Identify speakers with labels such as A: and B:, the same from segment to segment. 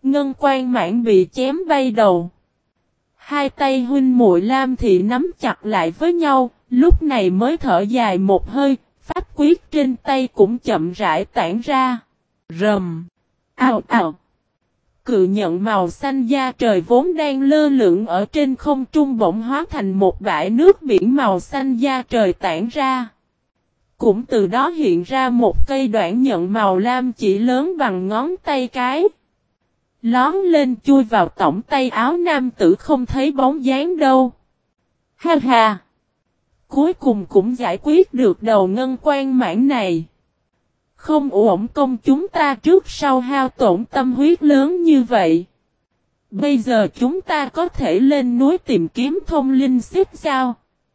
A: Ngân Quan Mãn bị chém bay đầu. Hai tay huynh muội Lam Thị nắm chặt lại với nhau, lúc này mới thở dài một hơi, pháp quyết trên tay cũng chậm rãi tản ra. Rầm. Ào ào. Cự nhận màu xanh da trời vốn đang lơ lửng ở trên không trung bỗng hóa thành một bãi nước biển màu xanh da trời tản ra. Cũng từ đó hiện ra một cây đoạn nhận màu lam chỉ lớn bằng ngón tay cái. Lón lên chui vào tổng tay áo nam tử không thấy bóng dáng đâu. Ha ha! Cuối cùng cũng giải quyết được đầu Ngân Quan Mãn này. Không uổng công chúng ta trước sau hao tổn tâm huyết lớn như vậy. Bây giờ chúng ta có thể lên núi tìm kiếm thông linh xích sao?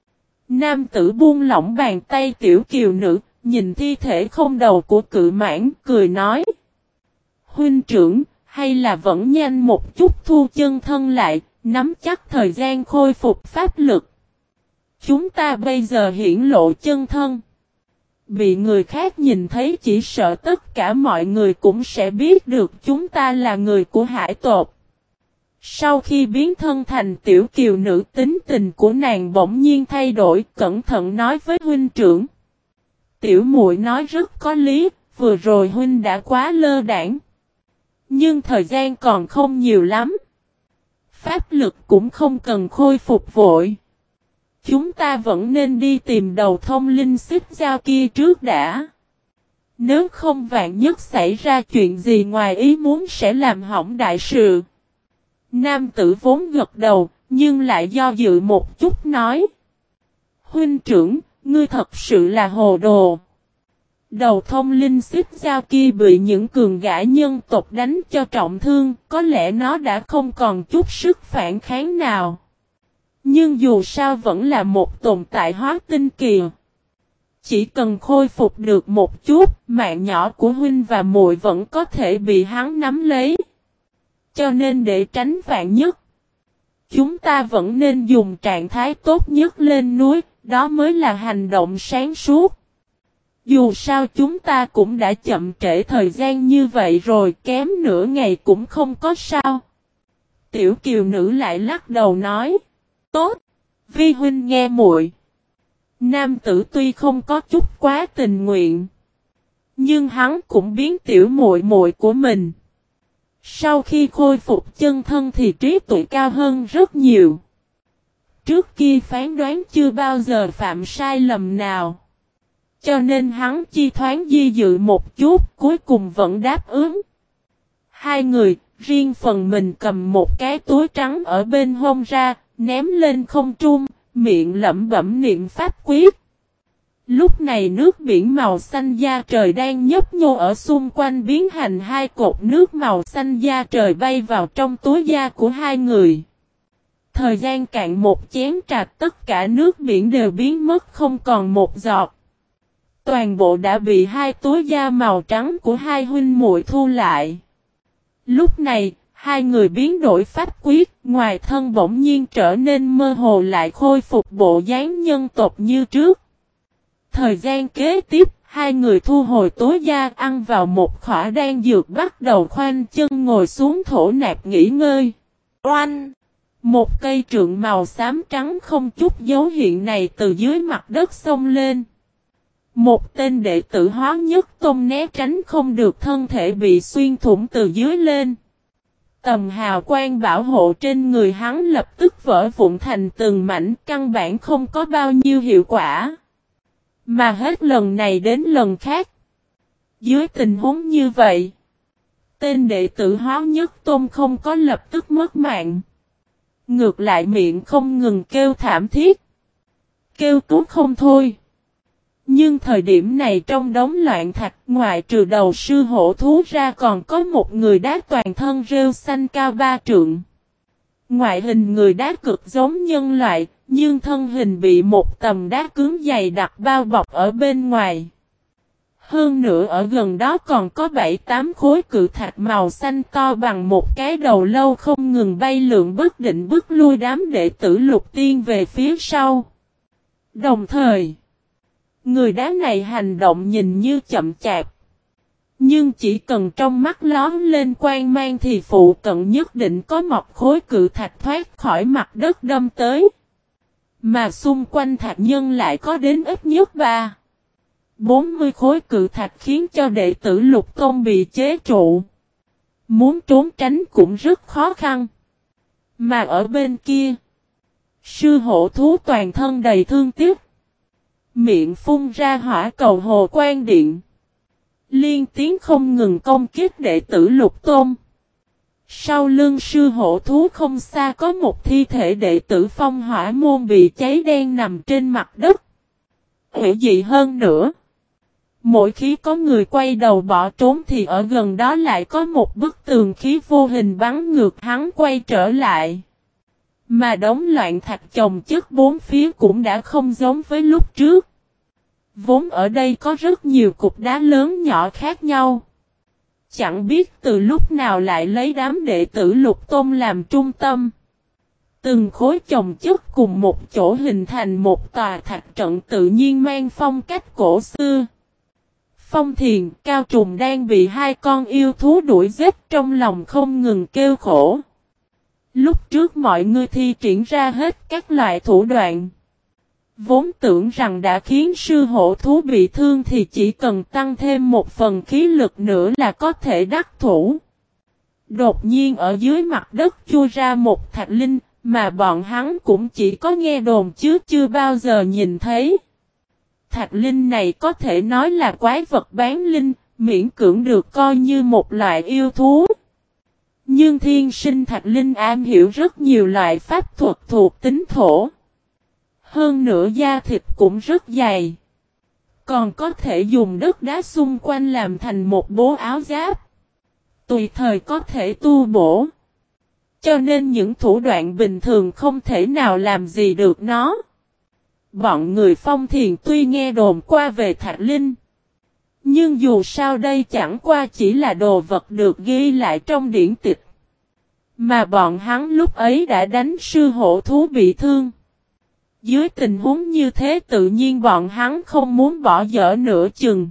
A: Nam tử buông lỏng bàn tay tiểu kiều nữ, nhìn thi thể không đầu của Cự Mãn, cười nói. Huynh trưởng, hay là vẫn nhanh một chút thu chân thân lại, nắm chắc thời gian khôi phục pháp lực. Chúng ta bây giờ hiển lộ chân thân. Bị người khác nhìn thấy chỉ sợ tất cả mọi người cũng sẽ biết được chúng ta là người của hải tộc. Sau khi biến thân thành tiểu kiều nữ, tính tình của nàng bỗng nhiên thay đổi, cẩn thận nói với huynh trưởng. Tiểu muội nói rất có lý, vừa rồi huynh đã quá lơ đãng. Nhưng thời gian còn không nhiều lắm. Pháp lực cũng không cần khôi phục vội. Chúng ta vẫn nên đi tìm đầu thông linh xích giao kia trước đã. Nếu không vạn nhất xảy ra chuyện gì ngoài ý muốn sẽ làm hỏng đại sự. Nam tử vốn gật đầu, nhưng lại do dự một chút nói. Huynh trưởng, ngươi thật sự là hồ đồ. Đầu thông linh xích giao kia bị những cường gã nhân tộc đánh cho trọng thương, có lẽ nó đã không còn chút sức phản kháng nào. Nhưng dù sao vẫn là một tồn tại hóa tinh kỳ. Chỉ cần khôi phục được một chút, mạng nhỏ của huynh và muội vẫn có thể bị hắn nắm lấy. Cho nên để tránh vạn nhất, chúng ta vẫn nên dùng trạng thái tốt nhất lên núi, đó mới là hành động sáng suốt. Dù sao chúng ta cũng đã chậm trễ thời gian như vậy rồi, kém nửa ngày cũng không có sao. Tiểu kiều nữ lại lắc đầu nói. Tốt, vi huynh nghe muội. Nam tử tuy không có chút quá tình nguyện, nhưng hắn cũng biến tiểu muội muội của mình. Sau khi khôi phục chân thân thì trí tuệ cao hơn rất nhiều. Trước kia phán đoán chưa bao giờ phạm sai lầm nào. Cho nên hắn chi thoáng di dự một chút, cuối cùng vẫn đáp ứng. Hai người, riêng phần mình cầm một cái túi trắng ở bên hông ra, ném lên không trung, miệng lẩm bẩm niệm pháp quyết. Lúc này nước biển màu xanh da trời đang nhấp nhô ở xung quanh biến thành hai cột nước màu xanh da trời bay vào trong túi da của hai người. Thời gian cạn một chén trà, tất cả nước biển đều biến mất không còn một giọt. Toàn bộ đã bị hai túi da màu trắng của hai huynh muội thu lại. Lúc này, hai người biến đổi pháp quyết, ngoài thân bỗng nhiên trở nên mơ hồ lại khôi phục bộ dáng nhân tộc như trước. Thời gian kế tiếp, hai người thu hồi túi da, ăn vào một khỏa đan dược, bắt đầu khoanh chân ngồi xuống thổ nạp nghỉ ngơi. Oanh! Một cây trượng màu xám trắng không chút dấu hiện này từ dưới mặt đất xông lên. Một tên đệ tử Hóa Nhất Tông né tránh không được, thân thể bị xuyên thủng từ dưới lên. Tầm hào quang bảo hộ trên người hắn lập tức vỡ vụn thành từng mảnh, căn bản không có bao nhiêu hiệu quả. Mà hết lần này đến lần khác. Dưới tình huống như vậy, tên đệ tử Hóa Nhất Tôn không có lập tức mất mạng. Ngược lại miệng không ngừng kêu thảm thiết. Kêu cứu không thôi. Nhưng thời điểm này trong đống loạn thạch, ngoại trừ đầu sư hổ thú ra còn có một người đá toàn thân rêu xanh cao 3 trượng. Ngoại hình người đá cực giống nhân loại, nhưng thân hình bị một tầm đá cứng dày đặc bao bọc ở bên ngoài. Hơn nữa ở gần đó còn có 7-8 khối cự thạch màu xanh to bằng một cái đầu lâu không ngừng bay lượn bất định bức lui đám đệ tử Lục Tiên về phía sau. Đồng thời, người đá này hành động nhìn như chậm chạp, Nhưng chỉ cần trong mắt lóm lên quang mang thì phụ cận nhất định có một khối cự thạch thoát khỏi mặt đất đâm tới. Mà xung quanh thạch nhân lại có đến ít nhất 40 khối cự thạch khiến cho đệ tử Lục Tôn bị chế trụ. Muốn trốn tránh cũng rất khó khăn. Mà ở bên kia, sư hổ thú toàn thân đầy thương tiếc. Miệng phun ra hỏa cầu hồ quan điện. Liên tiếng không ngừng công kích đệ tử Lục Tôn. Sau lưng sư hổ thú không xa có một thi thể đệ tử Phong Hỏa môn bị cháy đen nằm trên mặt đất. Hữu dị hơn nữa. Mỗi khi có người quay đầu bỏ trốn thì ở gần đó lại có một bức tường khí vô hình bắn ngược hắn quay trở lại. Mà đống loạn thạch chồng chất bốn phía cũng đã không giống với lúc trước. Vốn ở đây có rất nhiều cục đá lớn nhỏ khác nhau. Chẳng biết từ lúc nào lại lấy đám đệ tử Lục Tôn làm trung tâm. Từng khối chồng chất cùng một chỗ hình thành một tòa thạch trận tự nhiên mang phong cách cổ xưa. Phong Thiền, Cao Trùng đang bị hai con yêu thú đuổi giết trong lòng không ngừng kêu khổ. Lúc trước mọi người thi triển ra hết các loại thủ đoạn. Vốn tưởng rằng đã khiến sư hổ thú bị thương thì chỉ cần tăng thêm một phần khí lực nữa là có thể đắc thủ. Đột nhiên ở dưới mặt đất chui ra một thạch linh, mà bọn hắn cũng chỉ có nghe đồn chứ chưa bao giờ nhìn thấy. Thạch linh này có thể nói là quái vật bán linh, miễn cưỡng được coi như một loại yêu thú. Nhưng thiên sinh thạch linh am hiểu rất nhiều loại pháp thuật thuộc tính thổ. Hơn nữa da thịt cũng rất dày. Còn có thể dùng đất đá xung quanh làm thành một bố áo giáp. Tùy thời có thể tu bổ. Cho nên những thủ đoạn bình thường không thể nào làm gì được nó. Bọn người Phong Thiền tuy nghe đồn qua về Thạch Linh. Nhưng dù sao đây chẳng qua chỉ là đồ vật được ghi lại trong điển tịch. Mà bọn hắn lúc ấy đã đánh sư hổ thú bị thương. Dưới tình huống như thế tự nhiên bọn hắn không muốn bỏ dở nửa chừng.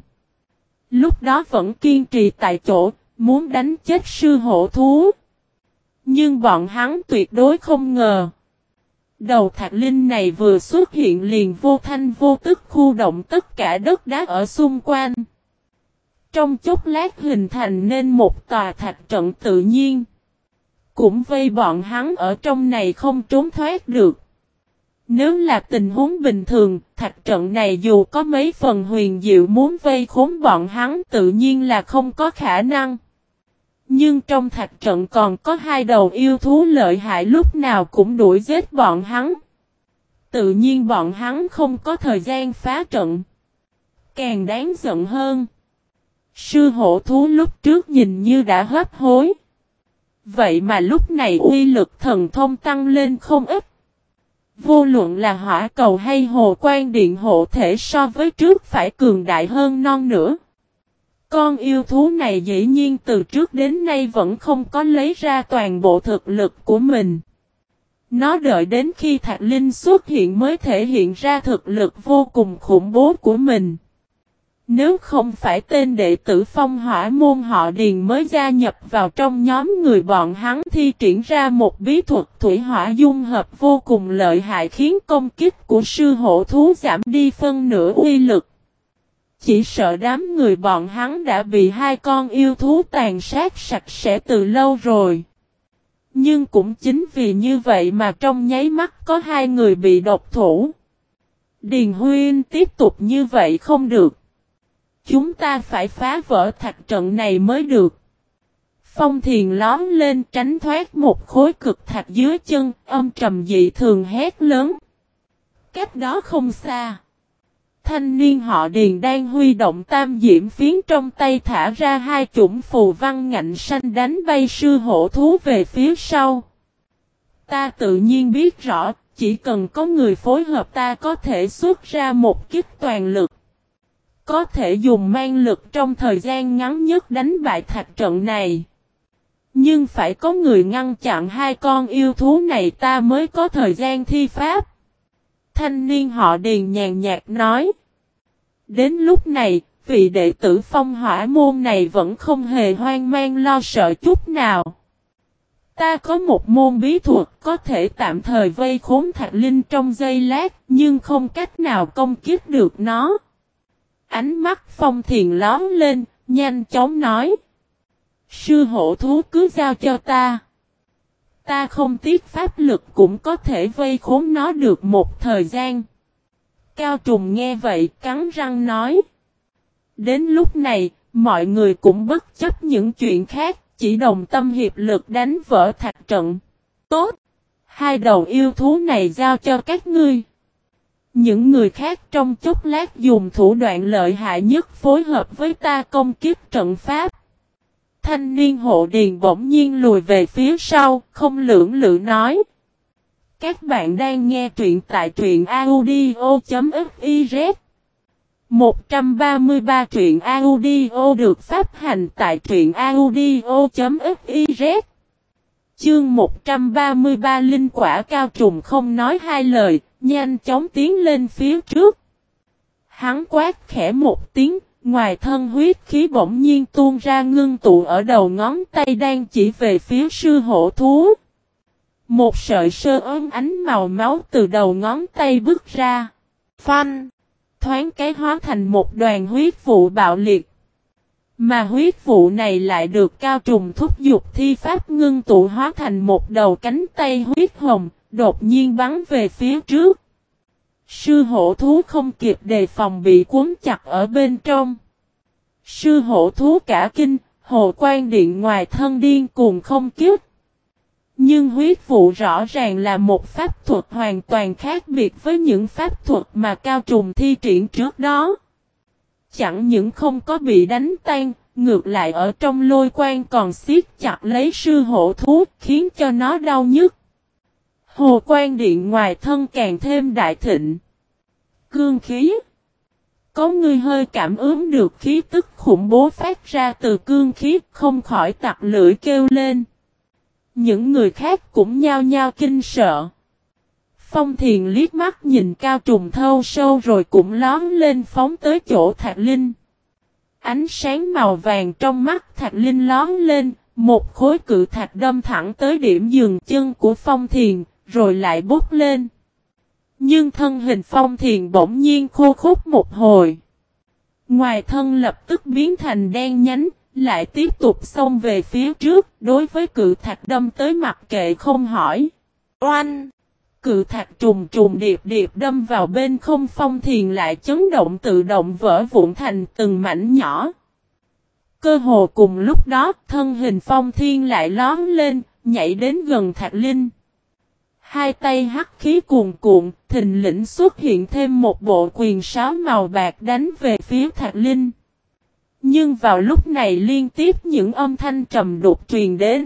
A: Lúc đó vẫn kiên trì tại chỗ, muốn đánh chết sư hổ thú. Nhưng bọn hắn tuyệt đối không ngờ. Đầu thạch linh này vừa xuất hiện liền vô thanh vô tức khu động tất cả đất đá ở xung quanh. Trong chốc lát hình thành nên một tòa thạch trận tự nhiên. Cũng vây bọn hắn ở trong này không trốn thoát được. Nếu là tình huống bình thường, thạch trận này dù có mấy phần huyền diệu muốn vây khốn bọn hắn tự nhiên là không có khả năng. Nhưng trong thạch trận còn có hai đầu yêu thú lợi hại lúc nào cũng đuổi giết bọn hắn. Tự nhiên bọn hắn không có thời gian phá trận. Càng đáng giận hơn. Sư hổ thú lúc trước nhìn như đã hấp hối. Vậy mà lúc này uy lực thần thông tăng lên không ít. Vô luận là hỏa cầu hay hồ quan điện hộ thể so với trước phải cường đại hơn non nữa. Con yêu thú này dĩ nhiên từ trước đến nay vẫn không có lấy ra toàn bộ thực lực của mình. Nó đợi đến khi Thạch Linh xuất hiện mới thể hiện ra thực lực vô cùng khủng bố của mình. Nếu không phải tên đệ tử Phong Hỏa môn họ Điền mới gia nhập vào trong nhóm người bọn hắn thi triển ra một bí thuật thủy hỏa dung hợp vô cùng lợi hại khiến công kích của sư hổ thú giảm đi phân nửa uy lực. Chỉ sợ đám người bọn hắn đã bị hai con yêu thú tàn sát sạch sẽ từ lâu rồi. Nhưng cũng chính vì như vậy mà trong nháy mắt có hai người bị độc thủ. Điền Huynh tiếp tục như vậy không được. Chúng ta phải phá vỡ thạch trận này mới được. Phong Thiền lóm lên tránh thoát một khối cực thạch dưới chân, âm trầm dị thường hét lớn. Cách đó không xa. Thanh niên họ Điền đang huy động tam diễm phiến trong tay thả ra hai chủng phù văn ngạnh xanh đánh bay sư hổ thú về phía sau. Ta tự nhiên biết rõ, chỉ cần có người phối hợp ta có thể xuất ra một kích toàn lực. Có thể dùng mang lực trong thời gian ngắn nhất đánh bại thạch trận này. Nhưng phải có người ngăn chặn hai con yêu thú này ta mới có thời gian thi pháp. Thanh niên họ Điền nhàn nhạt nói. Đến lúc này, vị đệ tử Phong Hỏa môn này vẫn không hề hoang mang lo sợ chút nào. Ta có một môn bí thuật có thể tạm thời vây khốn Thạch Linh trong giây lát, nhưng không cách nào công kích được nó. Ánh mắt Phong Thiền lóe lên, nhanh chóng nói. Sư hổ thú cứ giao cho ta. Ta không tiếc pháp lực cũng có thể vây khốn nó được một thời gian. Cao Trùng nghe vậy cắn răng nói. Đến lúc này, mọi người cũng bất chấp những chuyện khác, chỉ đồng tâm hiệp lực đánh vỡ thạch trận. Tốt! Hai đầu yêu thú này giao cho các ngươi. Những người khác trong chốc lát dùng thủ đoạn lợi hại nhất phối hợp với ta công kích trận pháp. Thanh niên hộ điền bỗng nhiên lùi về phía sau, không lưỡng lự nói. Các bạn đang nghe truyện tại truyện audio.fiz 133 truyện audio được phát hành tại truyện audio.fiz. Chương 133 Linh quả. Cao Trùng không nói hai lời, nhanh chóng tiến lên phía trước. Hắn quát khẽ một tiếng, ngoài thân huyết khí bỗng nhiên tuôn ra ngưng tụ ở đầu ngón tay đang chỉ về phía sư hổ thú. Một sợi sơ ấm ánh màu máu từ đầu ngón tay bước ra. Phanh! Thoáng cái hóa thành một đoàn huyết vụ bạo liệt. Mà huyết vụ này lại được Cao Trùng thúc giục thi pháp ngưng tụ hóa thành một đầu cánh tay huyết hồng, đột nhiên bắn về phía trước. Sư hổ thú không kịp đề phòng bị cuốn chặt ở bên trong. Sư hổ thú cả kinh, hồ quan điện ngoài thân điên cuồng không kích. Nhưng huyết vụ rõ ràng là một pháp thuật hoàn toàn khác biệt với những pháp thuật mà Cao Trùng thi triển trước đó. Chẳng những không có bị đánh tan, ngược lại ở trong lôi quan còn siết chặt lấy sư hổ thú, khiến cho nó đau nhức. Hồ quan điện ngoài thân càng thêm đại thịnh. Cương khí. Có người hơi cảm ứng được khí tức khủng bố phát ra từ cương khí, không khỏi tặc lưỡi kêu lên. Những người khác cũng nhao nhao kinh sợ. Phong Thiền liếc mắt nhìn Cao Trùng thâu sâu rồi cũng lón lên phóng tới chỗ Thạch Linh. Ánh sáng màu vàng trong mắt Thạch Linh lón lên, một khối cự thạch đâm thẳng tới điểm dừng chân của Phong Thiền, rồi lại bút lên. Nhưng thân hình Phong Thiền bỗng nhiên khô khốc một hồi. Ngoài thân lập tức biến thành đen nhánh, lại tiếp tục xông về phía trước, đối với cự thạch đâm tới mặc kệ không hỏi. Oanh! Cự thạch trùng trùng điệp điệp đâm vào bên không. Phong Thiền lại chấn động tự động vỡ vụn thành từng mảnh nhỏ. Cơ hồ cùng lúc đó, thân hình Phong Thiên lại lón lên, nhảy đến gần Thạch Linh. Hai tay hắc khí cuồn cuộn, thình lình xuất hiện thêm một bộ quyền sáo màu bạc đánh về phía Thạch Linh. Nhưng vào lúc này liên tiếp những âm thanh trầm đục truyền đến.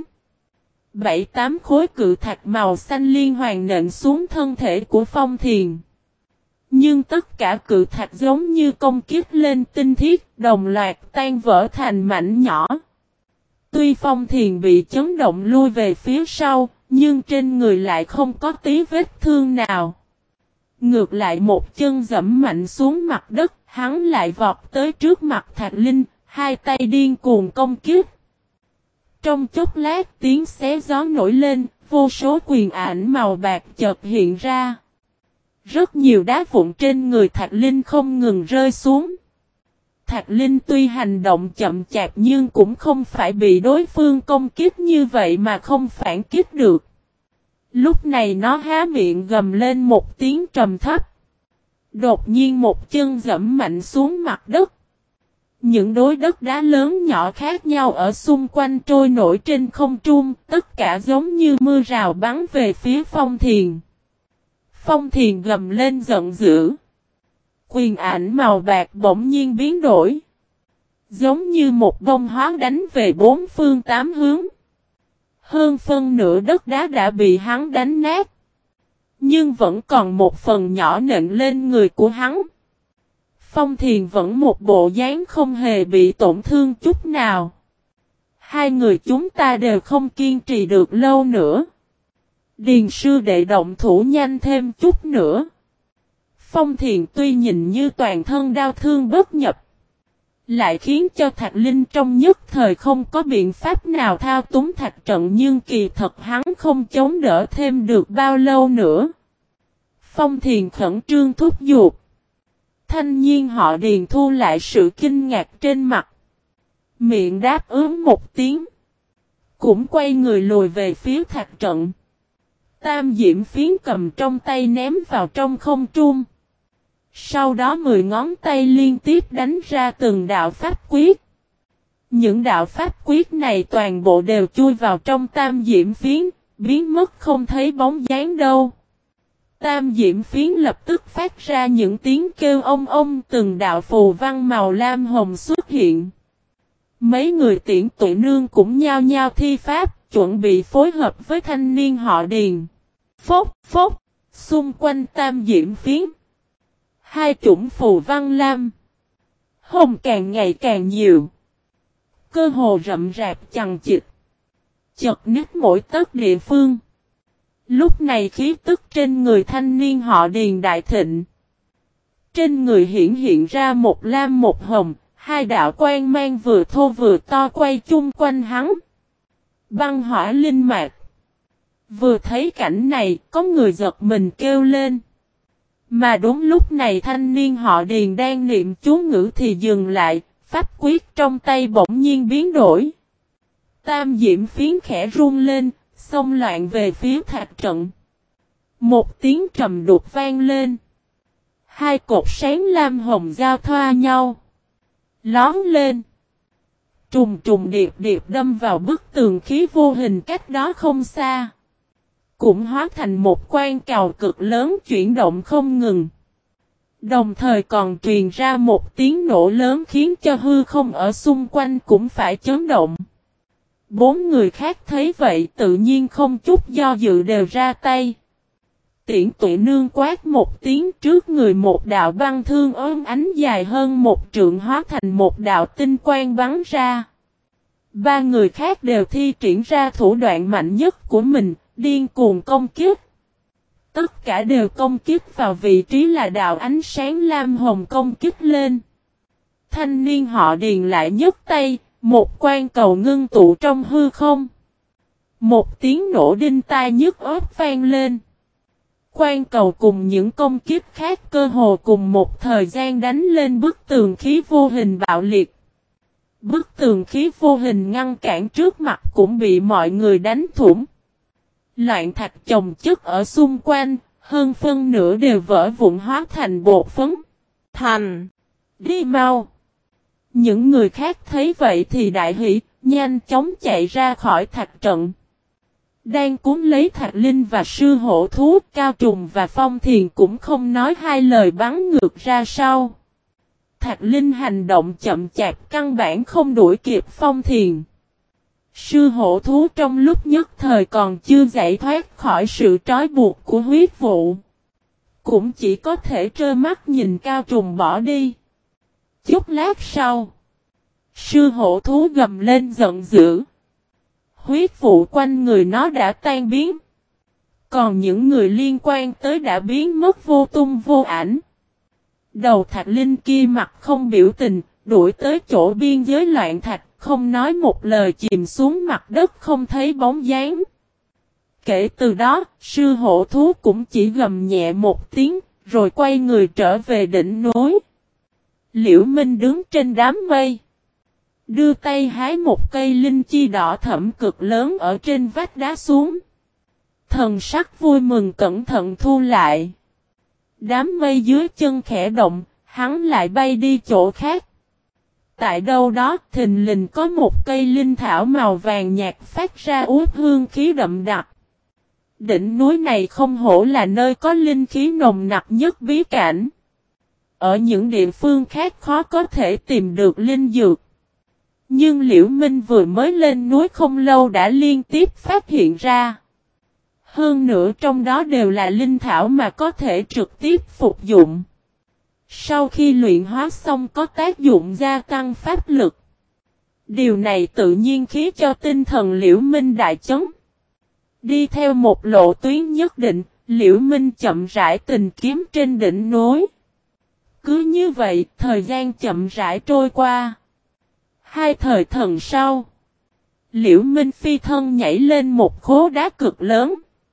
A: 7-8 khối cự thạch màu xanh liên hoàn nện xuống thân thể của Phong Thiền. Nhưng tất cả cự thạch giống như công kích lên tinh thiết, đồng loạt tan vỡ thành mảnh nhỏ. Tuy Phong Thiền bị chấn động lui về phía sau, nhưng trên người lại không có tí vết thương nào. Ngược lại một chân giẫm mạnh xuống mặt đất, hắn lại vọt tới trước mặt Thạch Linh, hai tay điên cuồng công kích. Trong chốc lát tiếng xé gió nổi lên, vô số quyền ảnh màu bạc chợt hiện ra. Rất nhiều đá vụn trên người Thạch Linh không ngừng rơi xuống. Thạch Linh tuy hành động chậm chạp nhưng cũng không phải bị đối phương công kích như vậy mà không phản kích được. Lúc này nó há miệng gầm lên một tiếng trầm thấp. Đột nhiên một chân giẫm mạnh xuống mặt đất. Những đồi đất đá lớn nhỏ khác nhau ở xung quanh trôi nổi trên không trung, tất cả giống như mưa rào bắn về phía Phong Thiền. Phong Thiền gầm lên giận dữ. Quyền ảnh màu bạc bỗng nhiên biến đổi. Giống như một bông hóa đánh về bốn phương tám hướng. Hơn phân nửa đất đá đã bị hắn đánh nát. Nhưng vẫn còn một phần nhỏ nện lên người của hắn. Phong Thiền vẫn một bộ dáng không hề bị tổn thương chút nào. Hai người chúng ta đều không kiên trì được lâu nữa. Điền sư đệ động thủ nhanh thêm chút nữa. Phong Thiền tuy nhìn như toàn thân đau thương bất nhập. Lại khiến cho Thạch Linh trong nhất thời không có biện pháp nào thao túng thạch trận, nhưng kỳ thật hắn không chống đỡ thêm được bao lâu nữa. Phong Thiền khẩn trương thúc giục. Thanh nhiên họ Điền thu lại sự kinh ngạc trên mặt. Miệng đáp ứng một tiếng. Cũng quay người lùi về phía thạch trận. Tam diễm phiến cầm trong tay ném vào trong không trung. Sau đó 10 ngón tay liên tiếp đánh ra từng đạo pháp quyết. Những đạo pháp quyết này toàn bộ đều chui vào trong tam diễm phiến, biến mất không thấy bóng dáng đâu. Tam diễm phiến lập tức phát ra những tiếng kêu ông, từng đạo phù văn màu lam hồng xuất hiện. Mấy người Tiễn Tuệ Nương cũng nhao nhao thi pháp, chuẩn bị phối hợp với thanh niên họ Điền. Phốc phốc, xung quanh tam diễm phiến. Hai chủng phù văn lam, hồng càng ngày càng nhiều. Cơ hồ rậm rạp chằng chịt. Chật nứt mỗi tấc địa phương. Lúc này khí tức trên người thanh niên họ Điền đại thịnh. Trên người hiện ra một lam một hồng, hai đạo quang mang vừa thô vừa to quay chung quanh hắn. Băng hỏa linh mạch. Vừa thấy cảnh này, có người giật mình kêu lên. Mà đúng lúc này thanh niên họ Điền đang niệm chú ngữ thì dừng lại, pháp quyết trong tay bỗng nhiên biến đổi. Tam diễm phiến khẽ run lên, xông loạn về phía thạch trận. Một tiếng trầm đục vang lên. Hai cột sáng lam hồng giao thoa nhau. Lón lên. Trùng trùng điệp điệp đâm vào bức tường khí vô hình cách đó không xa. Cũng hóa thành một quan cào cực lớn chuyển động không ngừng. Đồng thời còn truyền ra một tiếng nổ lớn khiến cho hư không ở xung quanh cũng phải chấn động. 4 người khác thấy vậy tự nhiên không chút do dự đều ra tay. Tiễn Tuệ Nương quát một tiếng, trước người một đạo băng thương ốm ánh dài hơn một trượng hóa thành một đạo tinh quang bắn ra. 3 người khác đều thi triển ra thủ đoạn mạnh nhất của mình, điên cuồng công kích. Tất cả đều công kích vào vị trí là đạo ánh sáng lam hồng công kích lên. Thanh niên họ Điền lại nhấc tay, một quan cầu ngưng tụ trong hư không. Một tiếng nổ đinh tai nhức óc vang lên. Quan cầu cùng những công kích khác cơ hồ cùng một thời gian đánh lên bức tường khí vô hình bạo liệt. Bức tường khí vô hình ngăn cản trước mặt cũng bị mọi người đánh thủng. Loạn thạch chồng chất ở xung quanh, hơn phân nửa đều vỡ vụn hóa thành bột phấn. Thành! Đi mau! Những người khác thấy vậy thì đại hỉ, nhanh chóng chạy ra khỏi thạch trận. Đang cuốn lấy Thạch Linh và sư hổ thú, Cao Trùng và Phong Thiền cũng không nói hai lời bắn ngược ra sau. Thạch Linh hành động chậm chạp căn bản không đuổi kịp Phong Thiền. Sư hổ thú trong lúc nhất thời còn chưa giải thoát khỏi sự trói buộc của huyết vụ. Cũng chỉ có thể trơ mắt nhìn Cao Trùng bỏ đi. Chút lát sau, sư hổ thú gầm lên giận dữ. Huyết vụ quanh người nó đã tan biến. Còn những người liên quan tới đã biến mất vô tung vô ảnh. Đầu Thạch Linh kia mặt không biểu tình, đuổi tới chỗ biên giới loạn thạch, không nói một lời chìm xuống mặt đất không thấy bóng dáng. Kể từ đó, sư hổ thú cũng chỉ gầm nhẹ một tiếng, rồi quay người trở về đỉnh núi. Liễu Minh đứng trên đám mây. Đưa tay hái một cây linh chi đỏ thẫm cực lớn ở trên vách đá xuống. Thần sắc vui mừng cẩn thận thu lại. Đám mây dưới chân khẽ động, hắn lại bay đi chỗ khác. Tại đâu đó thình lình có một cây linh thảo màu vàng nhạt phát ra uất hương khí đậm đặc. Đỉnh núi này không hổ là nơi có linh khí nồng nặc nhất bí cảnh. Ở những địa phương khác khó có thể tìm được linh dược. Nhưng Liễu Minh vừa mới lên núi không lâu đã liên tiếp phát hiện ra. Hơn nữa trong đó đều là linh thảo mà có thể trực tiếp phục dụng. Sau khi luyện hóa xong có tác dụng gia tăng pháp lực. Điều này tự nhiên khiến cho tinh thần Liễu Minh đại chấn. Đi theo một lộ tuyến nhất định, Liễu Minh chậm rãi tìm kiếm trên đỉnh núi. Cứ như vậy, thời gian chậm rãi trôi qua. Hai thời thần sau, Liễu Minh phi thân nhảy lên một khố đá cực lớn.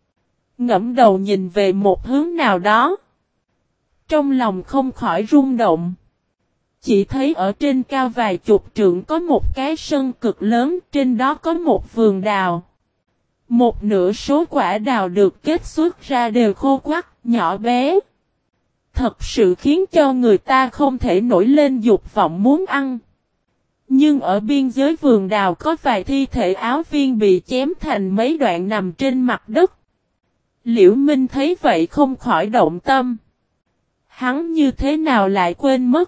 A: Ngẫm đầu nhìn về một hướng nào đó. Trong lòng không khỏi rung động. Chỉ thấy ở trên cao vài chục trượng có một cái sân cực lớn, trên đó có một vườn đào. Một nửa số quả đào được kết xuất ra đều khô quắt, nhỏ bé. Thật sự khiến cho người ta không thể nổi lên dục vọng muốn ăn. Nhưng ở biên giới vườn đào có vài thi thể áo viên bị chém thành mấy đoạn nằm trên mặt đất. Liễu Minh thấy vậy không khỏi động tâm. Hắn như thế nào lại quên mất.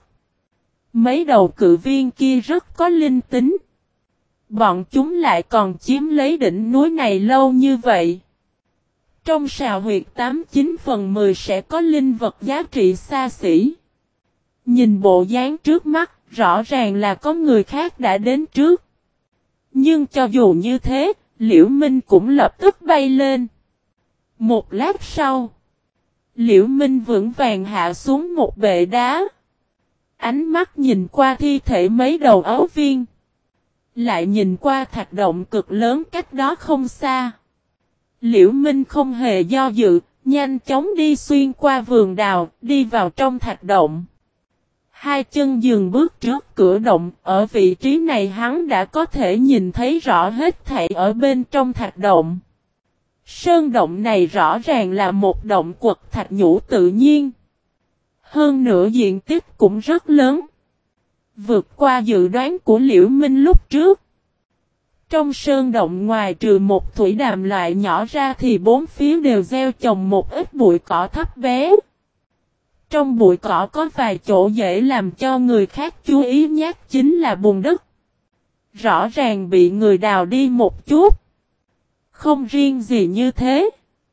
A: Mấy đầu cự viên kia rất có linh tính. Bọn chúng lại còn chiếm lấy đỉnh núi này lâu như vậy. Trong sào huyệt 89/10 sẽ có linh vật giá trị xa xỉ. Nhìn bộ dáng trước mắt, rõ ràng là có người khác đã đến trước. Nhưng cho dù như thế, Liễu Minh cũng lập tức bay lên. Một lát sau, Liễu Minh vững vàng hạ xuống một bệ đá. Ánh mắt nhìn qua thi thể mấy đầu ấu viên. Lại nhìn qua thạch động cực lớn cách đó không xa. Liễu Minh không hề do dự, nhanh chóng đi xuyên qua vườn đào, đi vào trong thạch động. Hai chân dừng bước trước cửa động, ở vị trí này hắn đã có thể nhìn thấy rõ hết thảy ở bên trong thạch động. Sơn động này rõ ràng là một động quật thạch nhũ tự nhiên. Hơn nữa diện tích cũng rất lớn. Vượt qua dự đoán của Liễu Minh lúc trước. Trong sơn động ngoài trừ một thủy đàm loại nhỏ ra thì bốn phía đều gieo trồng một ít bụi cỏ thấp bé. Trong bụi cỏ có vài chỗ dễ làm cho người khác chú ý nhất chính là bùn đất. Rõ ràng bị người đào đi một chút. Không riêng gì như thế.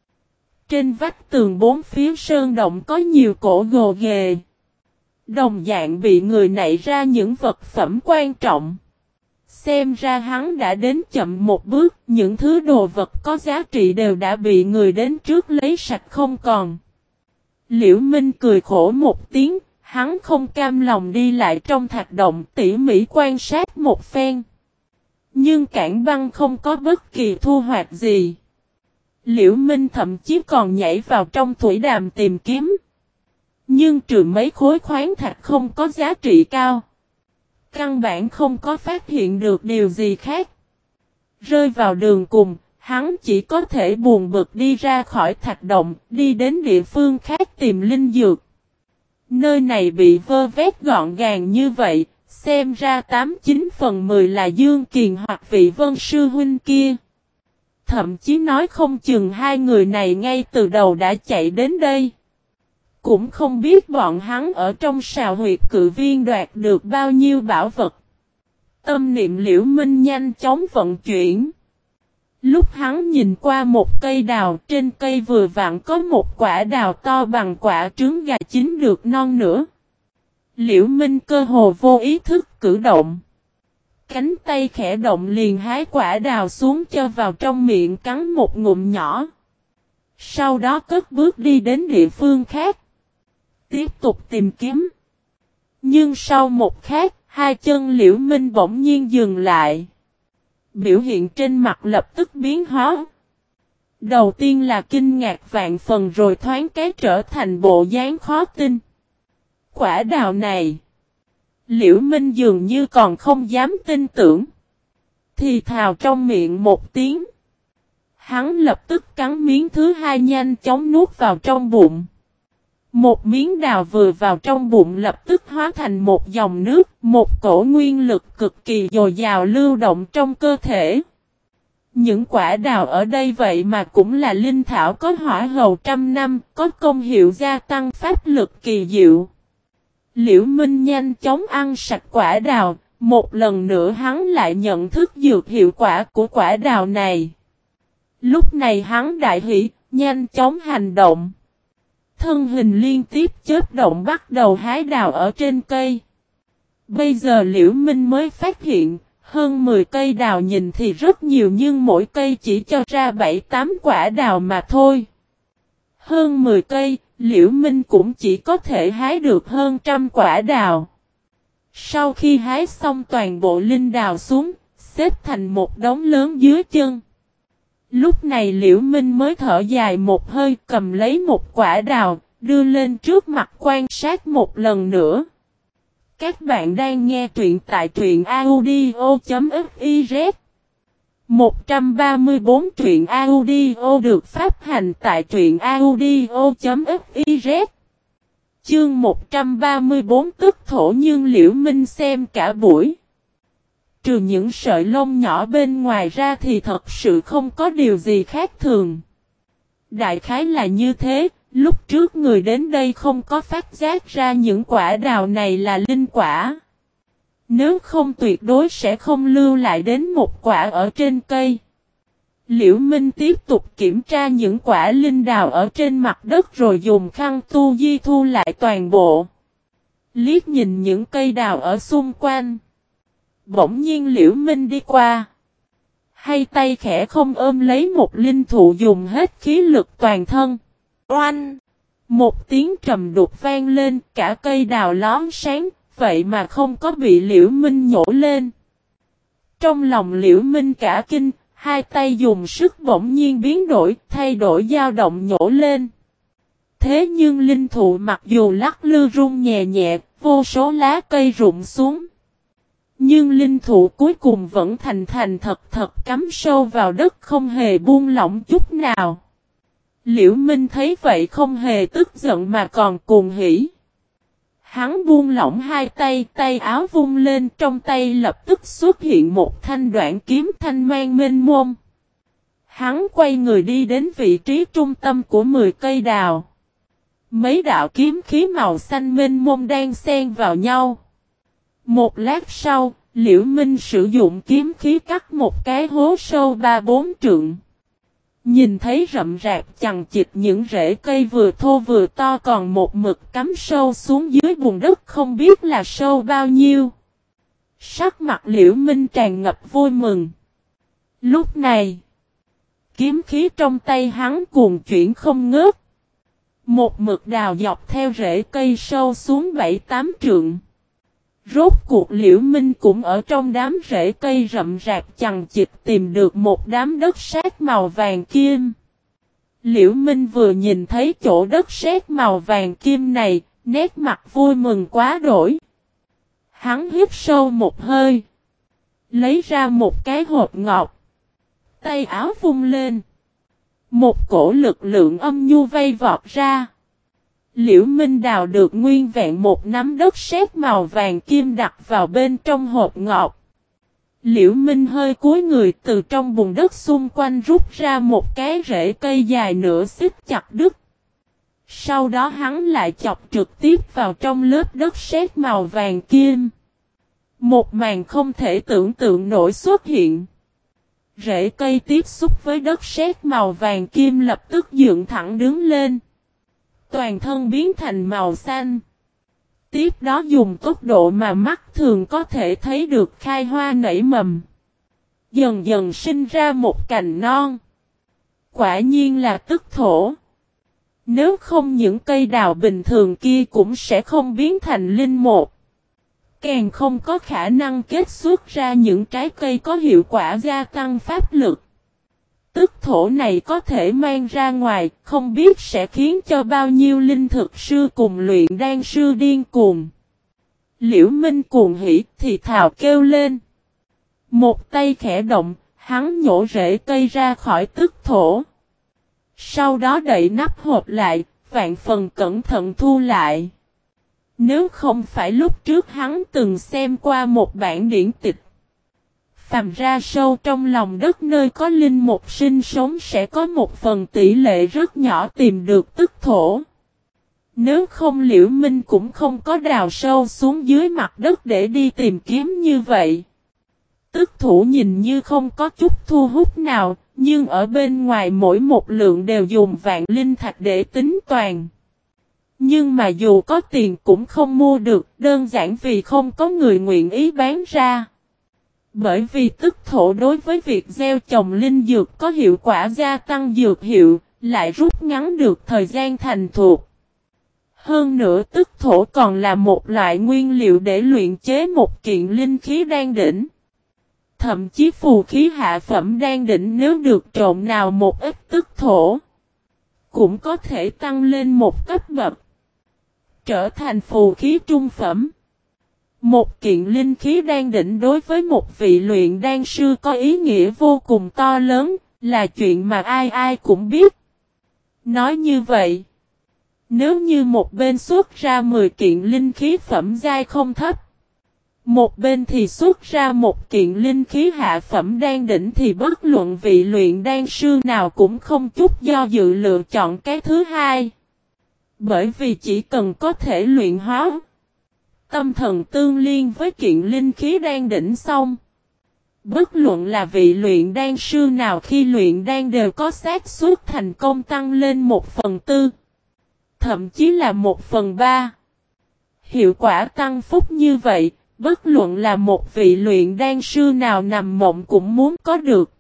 A: Trên vách tường bốn phía sơn động có nhiều cổ gồ ghề. Đồng dạng bị người nảy ra những vật phẩm quan trọng. Xem ra hắn đã đến chậm một bước, những thứ đồ vật có giá trị đều đã bị người đến trước lấy sạch không còn. Liễu Minh cười khổ một tiếng, hắn không cam lòng đi lại trong thạch động tỉ mỉ quan sát một phen. Nhưng Cản Băng không có bất kỳ thu hoạch gì. Liễu Minh thậm chí còn nhảy vào trong thủy đàm tìm kiếm. Nhưng trừ mấy khối khoáng thạch không có giá trị cao. Căn bản không có phát hiện được điều gì khác. Rơi vào đường cùng, hắn chỉ có thể buồn bực đi ra khỏi thạch động, đi đến địa phương khác tìm linh dược. Nơi này bị vơ vét gọn gàng như vậy, xem ra 89/10 là Dương Kiền hoặc vị Vân Sư Huynh kia. Thậm chí nói không chừng hai người này ngay từ đầu đã chạy đến đây. Cũng không biết bọn hắn ở trong sào huyệt cự viên đoạt được bao nhiêu bảo vật. Tâm niệm Liễu Minh nhanh chóng vận chuyển. Lúc hắn nhìn qua một cây đào, trên cây vừa vặn có một quả đào to bằng quả trứng gà chín được non nữa. Liễu Minh cơ hồ vô ý thức cử động. Cánh tay khẽ động liền hái quả đào xuống cho vào trong miệng cắn một ngụm nhỏ. Sau đó cất bước đi đến địa phương khác. Tiếp tục tìm kiếm. Nhưng sau một khắc, hai chân Liễu Minh bỗng nhiên dừng lại. Biểu hiện trên mặt lập tức biến hóa. Đầu tiên là kinh ngạc vạn phần rồi thoáng cái trở thành bộ dáng khó tin. Quả đào này. Liễu Minh dường như còn không dám tin tưởng. Thì thào trong miệng một tiếng. Hắn lập tức cắn miếng thứ hai nhanh chóng nuốt vào trong bụng. Một miếng đào vừa vào trong bụng lập tức hóa thành một dòng nước, một cổ nguyên lực cực kỳ dồi dào lưu động trong cơ thể. Những quả đào ở đây vậy mà cũng là linh thảo có hỏa hầu trăm năm, có công hiệu gia tăng pháp lực kỳ diệu. Liễu Minh nhanh chóng ăn sạch quả đào, một lần nữa hắn lại nhận thức dược hiệu quả của quả đào này. Lúc này hắn đại hỉ, nhanh chóng hành động. Thân hình liên tiếp chớp động bắt đầu hái đào ở trên cây. Bây giờ Liễu Minh mới phát hiện, hơn 10 cây đào nhìn thì rất nhiều nhưng mỗi cây chỉ cho ra 7-8 quả đào mà thôi. Hơn 10 cây, Liễu Minh cũng chỉ có thể hái được hơn 100 quả đào. Sau khi hái xong toàn bộ linh đào xuống, xếp thành một đống lớn dưới chân. Lúc này Liễu Minh mới thở dài một hơi, cầm lấy một quả đào, đưa lên trước mặt quan sát một lần nữa. Các bạn đang nghe truyện tại truyện audio.fiz 134 truyện audio được phát hành tại truyện audio.fiz. Chương 134 tức thổ, nhưng Liễu Minh xem cả buổi. Trừ những sợi lông nhỏ bên ngoài ra thì thật sự không có điều gì khác thường. Đại khái là như thế, lúc trước người đến đây không có phát giác ra những quả đào này là linh quả. Nếu không tuyệt đối sẽ không lưu lại đến một quả ở trên cây. Liễu Minh tiếp tục kiểm tra những quả linh đào ở trên mặt đất rồi dùng khăn tu di thu lại toàn bộ. Liếc nhìn những cây đào ở xung quanh. Bỗng nhiên Liễu Minh đi qua. Hay tay khẽ không ôm lấy một linh thụ, dùng hết khí lực toàn thân. Oanh! Một tiếng trầm đục vang lên, cả cây đào lón sáng, vậy mà không có bị Liễu Minh nhổ lên. Trong lòng Liễu Minh cả kinh, hai tay dùng sức bỗng nhiên biến đổi, thay đổi dao động nhổ lên. Thế nhưng linh thụ mặc dù lắc lư rung nhẹ nhẹ, vô số lá cây rụng xuống. Nhưng linh thụ cuối cùng vẫn thành thật cắm sâu vào đất, không hề buông lỏng chút nào. Liễu Minh thấy vậy không hề tức giận mà còn cuồng hỉ. Hắn buông lỏng hai tay, tay áo vung lên, trong tay lập tức xuất hiện một thanh đoạn kiếm thanh mang mênh mông. Hắn quay người đi đến vị trí trung tâm của 10 cây đào. Mấy đạo kiếm khí màu xanh mênh mông đang xen vào nhau. Một lát sau, Liễu Minh sử dụng kiếm khí cắt một cái hố sâu 3-4 trượng. Nhìn thấy rậm rạp chằng chịt những rễ cây vừa thô vừa to còn một mực cắm sâu xuống dưới bùn đất, không biết là sâu bao nhiêu. Sắc mặt Liễu Minh tràn ngập vui mừng. Lúc này, kiếm khí trong tay hắn cuồng chuyển không ngớt. Một mực đào dọc theo rễ cây sâu xuống 7-8 trượng. Rốt cuộc Liễu Minh cũng ở trong đám rễ cây rậm rạp chằng chịt tìm được một đám đất sét màu vàng kim. Liễu Minh vừa nhìn thấy chỗ đất sét màu vàng kim này, nét mặt vui mừng quá đổi. Hắn hít sâu một hơi, lấy ra một cái hộp ngọc. Tay áo vung lên. Một cổ lực lượng âm nhu vây vọt ra. Liễu Minh đào được nguyên vẹn một nắm đất sét màu vàng kim đặt vào bên trong hộp ngọc. Liễu Minh hơi cúi người từ trong bùn đất xung quanh rút ra một cái rễ cây dài nửa xích chặt đứt. Sau đó hắn lại chọc trực tiếp vào trong lớp đất sét màu vàng kim. Một màn không thể tưởng tượng nổi xuất hiện. Rễ cây tiếp xúc với đất sét màu vàng kim lập tức dựng thẳng đứng lên. Toàn thân biến thành màu xanh. Tiếp đó dùng tốc độ mà mắt thường có thể thấy được khai hoa nảy mầm. Dần dần sinh ra một cành non. Quả nhiên là tức thổ. Nếu không những cây đào bình thường kia cũng sẽ không biến thành linh một. Càng không có khả năng kết xuất ra những trái cây có hiệu quả gia tăng pháp lực. Tức thổ này có thể mang ra ngoài, không biết sẽ khiến cho bao nhiêu linh thực sư cùng luyện đan sư điên cuồng. Liễu Minh cuồng hỉ thì thào kêu lên. Một tay khẽ động, hắn nhổ rễ cây ra khỏi tức thổ. Sau đó đậy nắp hộp lại, vạn phần cẩn thận thu lại. Nếu không phải lúc trước hắn từng xem qua một bản điển tịch. Phàm ra sâu trong lòng đất nơi có linh mục sinh sống sẽ có một phần tỷ lệ rất nhỏ tìm được tức thổ. Nếu không Liễu Minh cũng không có đào sâu xuống dưới mặt đất để đi tìm kiếm như vậy. Tức thổ nhìn như không có chút thu hút nào, nhưng ở bên ngoài mỗi một lượng đều dùng vạn linh thạch để tính toán. Nhưng mà dù có tiền cũng không mua được, đơn giản vì không có người nguyện ý bán ra. Bởi vì tức thổ đối với việc gieo trồng linh dược có hiệu quả gia tăng dược hiệu, lại rút ngắn được thời gian thành thục. Hơn nữa tức thổ còn là một loại nguyên liệu để luyện chế một kiện linh khí đan đỉnh. Thậm chí phù khí hạ phẩm đan đỉnh nếu được trộn nào một ít tức thổ, cũng có thể tăng lên một cấp bậc, trở thành phù khí trung phẩm. Một kiện linh khí đan đỉnh đối với một vị luyện đan sư có ý nghĩa vô cùng to lớn, là chuyện mà ai ai cũng biết. Nói như vậy, nếu như một bên xuất ra 10 kiện linh khí phẩm giai không thấp, một bên thì xuất ra một kiện linh khí hạ phẩm đan đỉnh, thì bất luận vị luyện đan sư nào cũng không chút do dự lựa chọn cái thứ hai. Bởi vì chỉ cần có thể luyện hóa tâm thần tương liên với kiện linh khí đan đỉnh xong, bất luận là vị luyện đan sư nào khi luyện đan đều có xác suất thành công tăng lên 1/4, thậm chí là 1/3. Hiệu quả tăng phúc như vậy, bất luận là một vị luyện đan sư nào nằm mộng cũng muốn có được.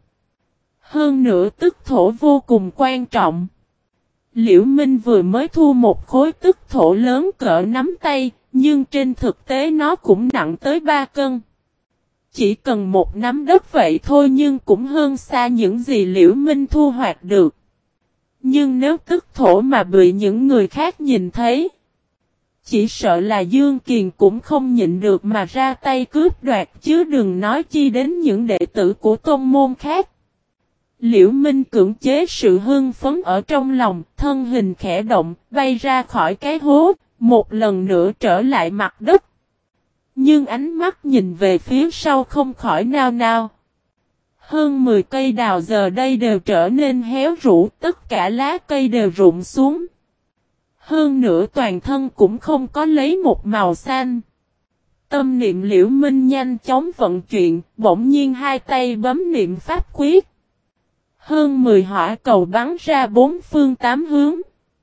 A: Hơn nữa tức thổ vô cùng quan trọng. Liễu Minh vừa mới thu một khối tức thổ lớn cỡ nắm tay, nhưng trên thực tế nó cũng nặng tới 3 cân. Chỉ cần một nắm đất vậy thôi nhưng cũng hơn xa những gì Liễu Minh thu hoạch được. Nhưng nếu tức thổ mà bị những người khác nhìn thấy, chỉ sợ là Dương Kiền cũng không nhịn được mà ra tay cướp đoạt, chứ đừng nói chi đến những đệ tử của tôn môn khác. Liễu Minh cưỡng chế sự hưng phấn ở trong lòng, thân hình khẽ động, bay ra khỏi cái hố, một lần nữa trở lại mặt đất. Nhưng ánh mắt nhìn về phía sau không khỏi nao nao. Hơn 10 cây đào giờ đây đều trở nên héo rũ, tất cả lá cây đều rụng xuống. Hơn nữa toàn thân cũng không có lấy một màu xanh. Tâm niệm Liễu Minh nhanh chóng vận chuyển, bỗng nhiên hai tay bấm niệm pháp quyết. Hơn 10 hỏa cầu bắn ra bốn phương tám hướng.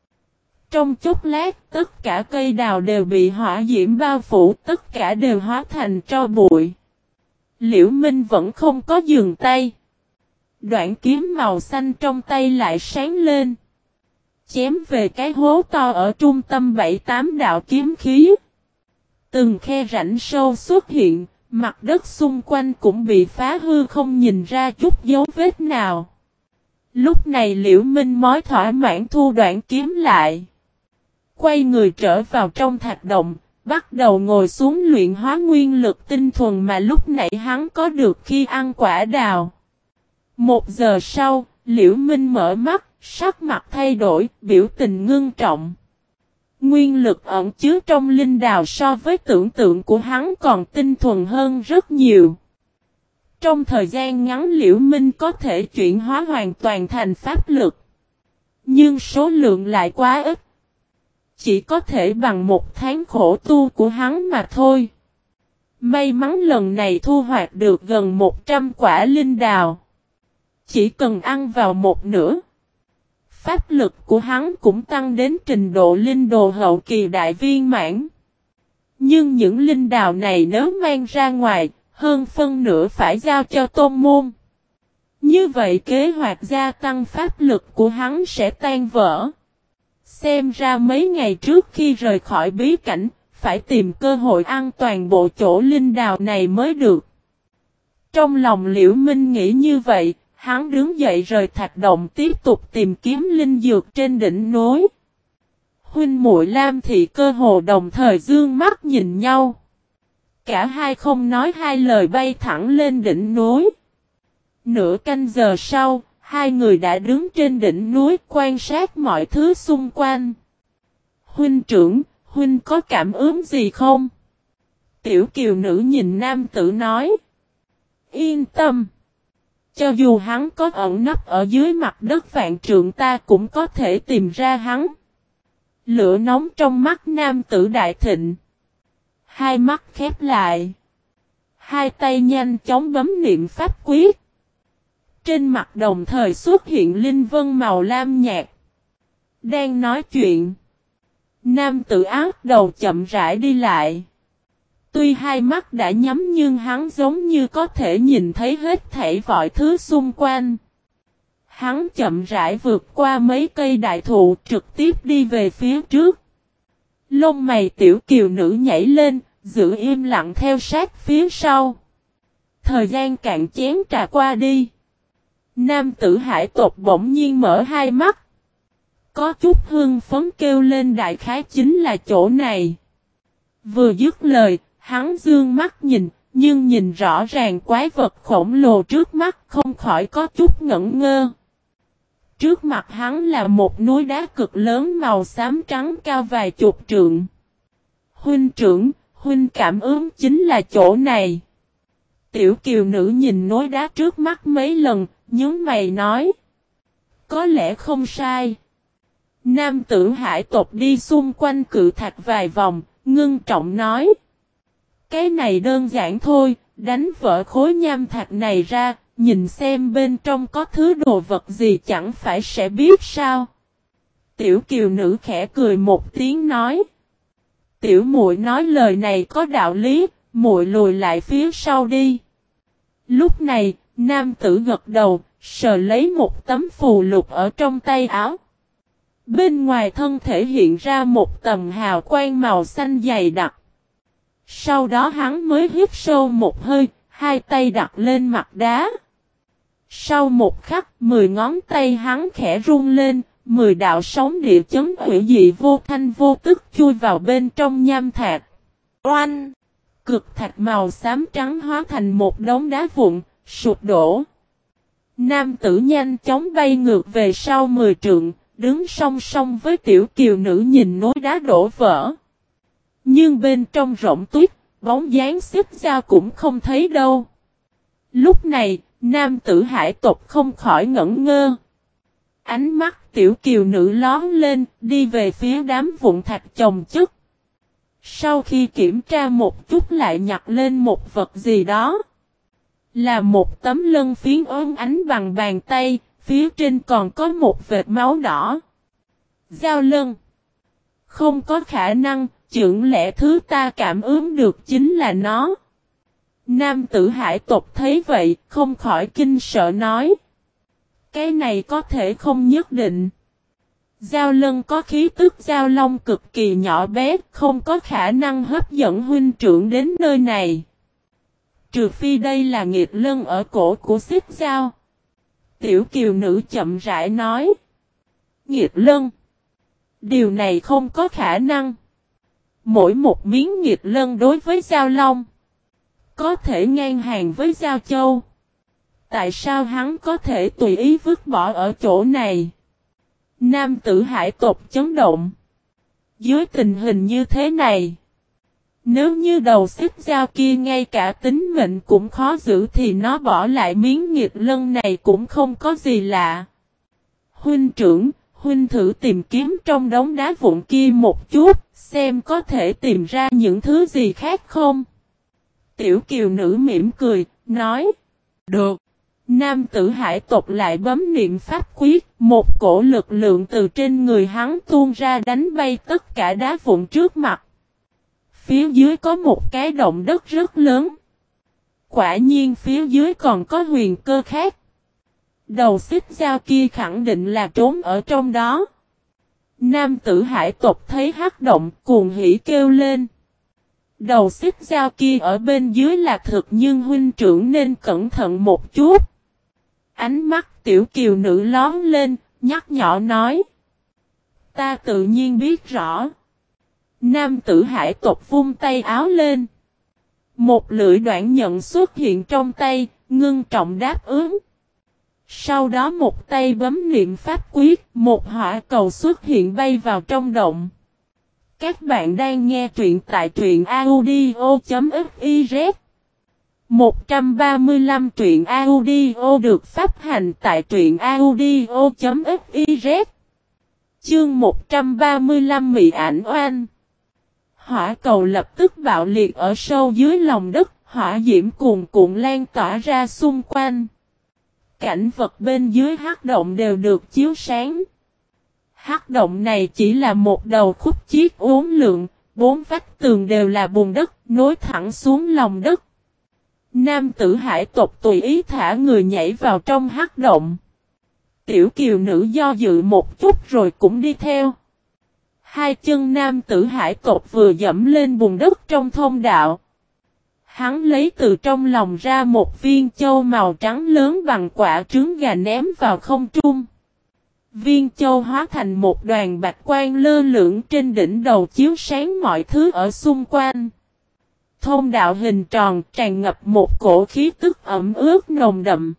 A: Trong chốc lát, tất cả cây đào đều bị hỏa diễm bao phủ, tất cả đều hóa thành tro bụi. Liễu Minh vẫn không có dừng tay. Đoạn kiếm màu xanh trong tay lại sáng lên. Chém về cái hố to ở trung tâm 7-8 đạo kiếm khí. Từng khe rãnh sâu xuất hiện, mặt đất xung quanh cũng bị phá hư không nhìn ra chút dấu vết nào. Lúc này Liễu Minh mới thỏa mãn thu đoạn kiếm lại. Quay người trở vào trong thạch động, bắt đầu ngồi xuống luyện hóa nguyên lực tinh thuần mà lúc nãy hắn có được khi ăn quả đào. 1 giờ sau, Liễu Minh mở mắt, sắc mặt thay đổi, biểu tình ngưng trọng. Nguyên lực ẩn chứa trong linh đào so với tưởng tượng của hắn còn tinh thuần hơn rất nhiều. Trong thời gian ngắn Liễu Minh có thể chuyển hóa hoàn toàn thành pháp lực. Nhưng số lượng lại quá ít. Chỉ có thể bằng 1 tháng khổ tu của hắn mà thôi. May mắn lần này thu hoạch được gần 100 quả linh đào. Chỉ cần ăn vào một nửa, pháp lực của hắn cũng tăng đến trình độ linh đồ hậu kỳ đại viên mãn. Nhưng những linh đào này nếu mang ra ngoài, hơn phân nửa phải giao cho tôn môn. Như vậy kế hoạch gia tăng pháp lực của hắn sẽ tan vỡ. Xem ra mấy ngày trước khi rời khỏi bí cảnh, phải tìm cơ hội ăn toàn bộ chỗ linh đào này mới được. Trong lòng Liễu Minh nghĩ như vậy, hắn đứng dậy rời thạch động tiếp tục tìm kiếm linh dược trên đỉnh núi. Huynh muội Lam Thị cơ hồ đồng thời dương mắt nhìn nhau. Cả hai không nói hai lời bay thẳng lên đỉnh núi. Nửa canh giờ sau, hai người đã đứng trên đỉnh núi quan sát mọi thứ xung quanh. Huynh trưởng, huynh có cảm ứng gì không? Tiểu kiều nữ nhìn nam tử nói. Yên tâm. Cho dù hắn có ẩn nấp ở dưới mặt đất vạn trượng ta cũng có thể tìm ra hắn. Lửa nóng trong mắt nam tử đại thịnh. Hai mắt khép lại. Hai tay nhanh chóng bấm niệm pháp quyết. Trên mặt đồng thời xuất hiện linh vân màu lam nhạt. Đang nói chuyện. Nam tử ác đầu chậm rãi đi lại. Tuy hai mắt đã nhắm nhưng hắn giống như có thể nhìn thấy hết thảy mọi thứ xung quanh. Hắn chậm rãi vượt qua mấy cây đại thụ trực tiếp đi về phía trước. Lông mày tiểu kiều nữ nhảy lên, giữ im lặng theo sát phía sau. Thời gian cạn chén trà qua đi. Nam tử hải tộc bỗng nhiên mở hai mắt. Có chút hưng phấn kêu lên đại khái chính là chỗ này. Vừa dứt lời, hắn dương mắt nhìn, nhưng nhìn rõ ràng quái vật khổng lồ trước mắt không khỏi có chút ngẩn ngơ. Trước mặt hắn là một núi đá cực lớn màu xám trắng cao vài chục trượng. Huynh trưởng, huynh cảm ứng chính là chỗ này. Tiểu kiều nữ nhìn núi đá trước mắt mấy lần, nhướng mày nói. Có lẽ không sai. Nam tử hải tộc đi xung quanh cự thạch vài vòng, ngưng trọng nói. Cái này đơn giản thôi, đánh vỡ khối nham thạch này ra, nhìn xem bên trong có thứ đồ vật gì chẳng phải sẽ biết sao. Tiểu kiều nữ khẽ cười một tiếng nói. Tiểu muội nói lời này có đạo lý, muội lùi lại phía sau đi. Lúc này, nam tử gật đầu, sờ lấy một tấm phù lục ở trong tay áo. Bên ngoài thân thể hiện ra một tầng hào quang màu xanh dày đặc. Sau đó hắn mới hít sâu một hơi, hai tay đặt lên mặt đá. Sau một khắc, 10 ngón tay hắn khẽ rung lên, 10 đạo sóng địa chấn hủy dị vô thanh vô tức chui vào bên trong nham thạch. Oanh! Cực thạch màu xám trắng hóa thành một đống đá vụn, sụp đổ. Nam tử nhanh chóng bay ngược về sau 10 trượng, đứng song song với tiểu kiều nữ nhìn núi đá đổ vỡ. Nhưng bên trong rỗng tuyết, bóng dáng xích dao cũng không thấy đâu. Lúc này, nam tử hải tộc không khỏi ngẩn ngơ. Ánh mắt tiểu kiều nữ lón lên, đi về phía đám vụn thạch chồng chất. Sau khi kiểm tra một chút lại nhặt lên một vật gì đó. Là một tấm lân phiến ốm ánh bằng bàn tay, phía trên còn có một vệt máu đỏ. Dao lân. Không có khả năng, chẳng lẽ thứ ta cảm ứng được chính là nó. Nam tử hải tộc thấy vậy, không khỏi kinh sợ nói. Cái này có thể không nhất định. Dao lân có khí tức dao long cực kỳ nhỏ bé, không có khả năng hấp dẫn huynh trưởng đến nơi này. Trừ phi đây là nghiệt lân ở cổ của xích dao. Tiểu kiều nữ chậm rãi nói. Nghiệt lân. Điều này không có khả năng. Mỗi một miếng nghiệt lân đối với dao long có thể ngang hàng với dao châu. Tại sao hắn có thể tùy ý vứt bỏ ở chỗ này? Nam tử hải tộc chấn động. Dưới tình hình như thế này, nếu như đầu xích dao kia ngay cả tính mệnh cũng khó giữ thì nó bỏ lại miếng nghiệt lân này cũng không có gì lạ. Huynh trưởng, huynh thử tìm kiếm trong đống đá vụn kia một chút, xem có thể tìm ra những thứ gì khác không? Tiểu kiều nữ mỉm cười, nói. Được. Nam tử hải tộc lại bấm niệm pháp quyết, một cổ lực lượng từ trên người hắn tuôn ra đánh bay tất cả đá vụn trước mặt. Phía dưới có một cái động đất rất lớn. Quả nhiên phía dưới còn có huyền cơ khác. Đầu xích dao kia khẳng định là trốn ở trong đó. Nam tử hải tộc thấy hắc động cuồng hỉ kêu lên. Đầu xích dao kia ở bên dưới là thực nhưng huynh trưởng nên cẩn thận một chút. Ánh mắt tiểu kiều nữ lón lên, nhắc nhở nói. Ta tự nhiên biết rõ. Nam tử hải tộc vung tay áo lên. Một lưỡi đoạn nhận xuất hiện trong tay, ngưng trọng đáp ứng. Sau đó một tay bấm niệm pháp quyết, một hỏa cầu xuất hiện bay vào trong động. Các bạn đang nghe truyện tại truyện audio.fiz 135 truyện audio được phát hành tại truyện audio.fiz Chương 135 Mị ảnh oanh. Hỏa cầu lập tức bạo liệt ở sâu dưới lòng đất, hỏa diễm cuồn cuộn lan tỏa ra xung quanh. Cảnh vật bên dưới hắc động đều được chiếu sáng. Hắc động này chỉ là một đầu khúc chiết uốn lượn, bốn vách tường đều là bùn đất, nối thẳng xuống lòng đất. Nam tử hải tộc tùy ý thả người nhảy vào trong hắc động. Tiểu kiều nữ do dự một chút rồi cũng đi theo. Hai chân nam tử hải tộc vừa dẫm lên bùn đất trong thông đạo. Hắn lấy từ trong lòng ra một viên châu màu trắng lớn bằng quả trứng gà ném vào không trung. Viên châu hóa thành một đoàn bạch quang lơ lửng trên đỉnh đầu chiếu sáng mọi thứ ở xung quanh. Thông đạo hình tròn tràn ngập một cổ khí tức ẩm ướt nồng đậm.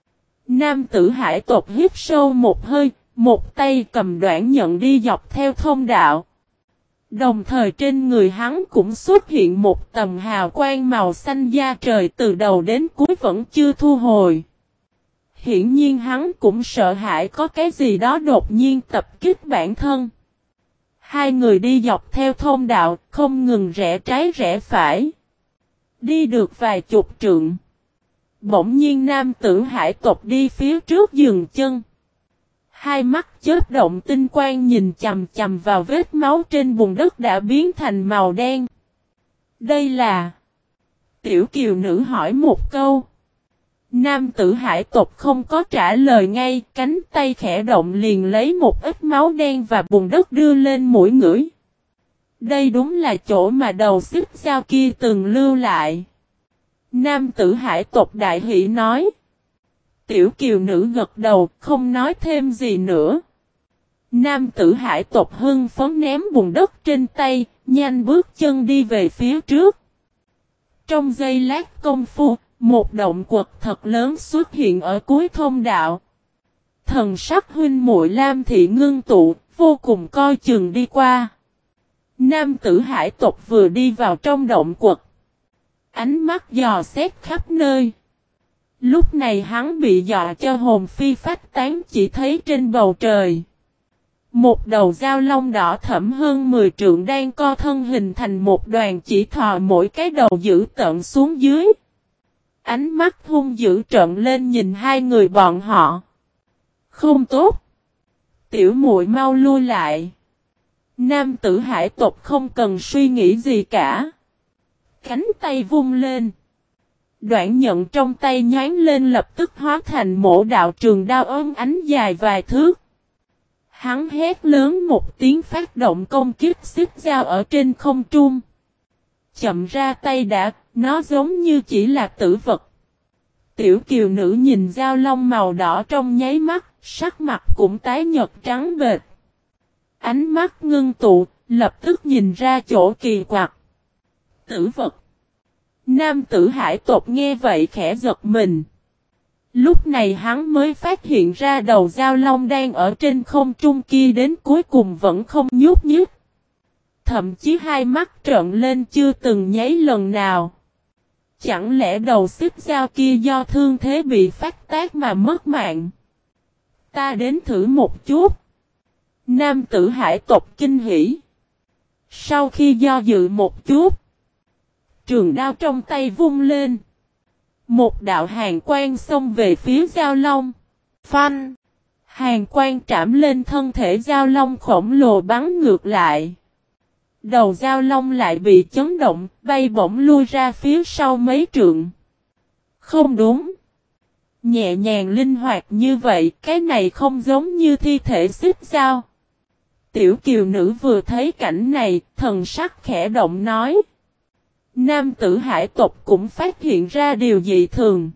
A: Nam tử hải tộc hít sâu một hơi, một tay cầm đoạn nhận đi dọc theo thông đạo. Đồng thời trên người hắn cũng xuất hiện một tầng hào quang màu xanh da trời từ đầu đến cuối vẫn chưa thu hồi. Hiển nhiên hắn cũng sợ hãi có cái gì đó đột nhiên tập kích bản thân. Hai người đi dọc theo thông đạo, không ngừng rẽ trái rẽ phải. Đi được vài chục trượng. Bỗng nhiên nam tử hải tộc đi phía trước dừng chân. Hai mắt chớp động tinh quang nhìn chằm chằm vào vết máu trên bùn đất đã biến thành màu đen. Đây là... Tiểu kiều nữ hỏi một câu. Nam tử hải tộc không có trả lời ngay, cánh tay khẽ động liền lấy một ít máu đen và bùn đất đưa lên mũi ngửi. Đây đúng là chỗ mà đầu xích dao kia từng lưu lại. Nam tử hải tộc đại hỷ nói. Tiểu kiều nữ gật đầu, không nói thêm gì nữa. Nam tử hải tộc hưng phấn ném bùn đất trên tay, nhanh bước chân đi về phía trước. Trong giây lát công phu, một động quật thật lớn xuất hiện ở cuối thông đạo. Thần sắc huynh muội Lam Thị ngưng tụ, vô cùng coi chừng đi qua. Nam tử hải tộc vừa đi vào trong động quật. Ánh mắt dò xét khắp nơi. Lúc này hắn bị dọa cho hồn phi phách tán, chỉ thấy trên bầu trời. Một đầu dao long đỏ thẫm hơn 10 trượng đang co thân hình thành một đoàn chỉ thò mỗi cái đầu giữ tận xuống dưới. Ánh mắt hung dữ trợn lên nhìn hai người bọn họ. Không tốt. Tiểu muội mau lui lại. Nam tử hải tộc không cần suy nghĩ gì cả. Cánh tay vung lên. Đoạn nhận trong tay nhoáng lên lập tức hóa thành mổ đạo trường đao ốm ánh dài vài thước. Hắn hét lớn một tiếng phát động công kích xích dao ở trên không trung. Chậm ra tay đã, nó giống như chỉ là tử vật. Tiểu kiều nữ nhìn dao long màu đỏ trong nháy mắt, sắc mặt cũng tái nhợt trắng bệch. Ánh mắt ngưng tụ, lập tức nhìn ra chỗ kỳ quặc. Tử vật. Nam tử hải tộc nghe vậy khẽ giật mình. Lúc này hắn mới phát hiện ra đầu dao long đang ở trên không trung kia đến cuối cùng vẫn không nhúc nhích. Thậm chí hai mắt trợn lên chưa từng nháy lần nào. Chẳng lẽ đầu xích dao kia do thương thế bị phát tác mà mất mạng? Ta đến thử một chút. Nam tử hải tộc kinh hỉ. Sau khi do dự một chút, trường đao trong tay vung lên. Một đạo hàn quang xông về phía dao long. Phanh! Hàn quang trảm lên thân thể dao long khổng lồ bắn ngược lại. Đầu dao long lại bị chấn động, bay bổng lui ra phía sau mấy trượng. Không đúng. Nhẹ nhàng linh hoạt như vậy, cái này không giống như thi thể xích dao. Tiểu kiều nữ vừa thấy cảnh này, thần sắc khẽ động nói. Nam tử hải tộc cũng phát hiện ra điều dị thường.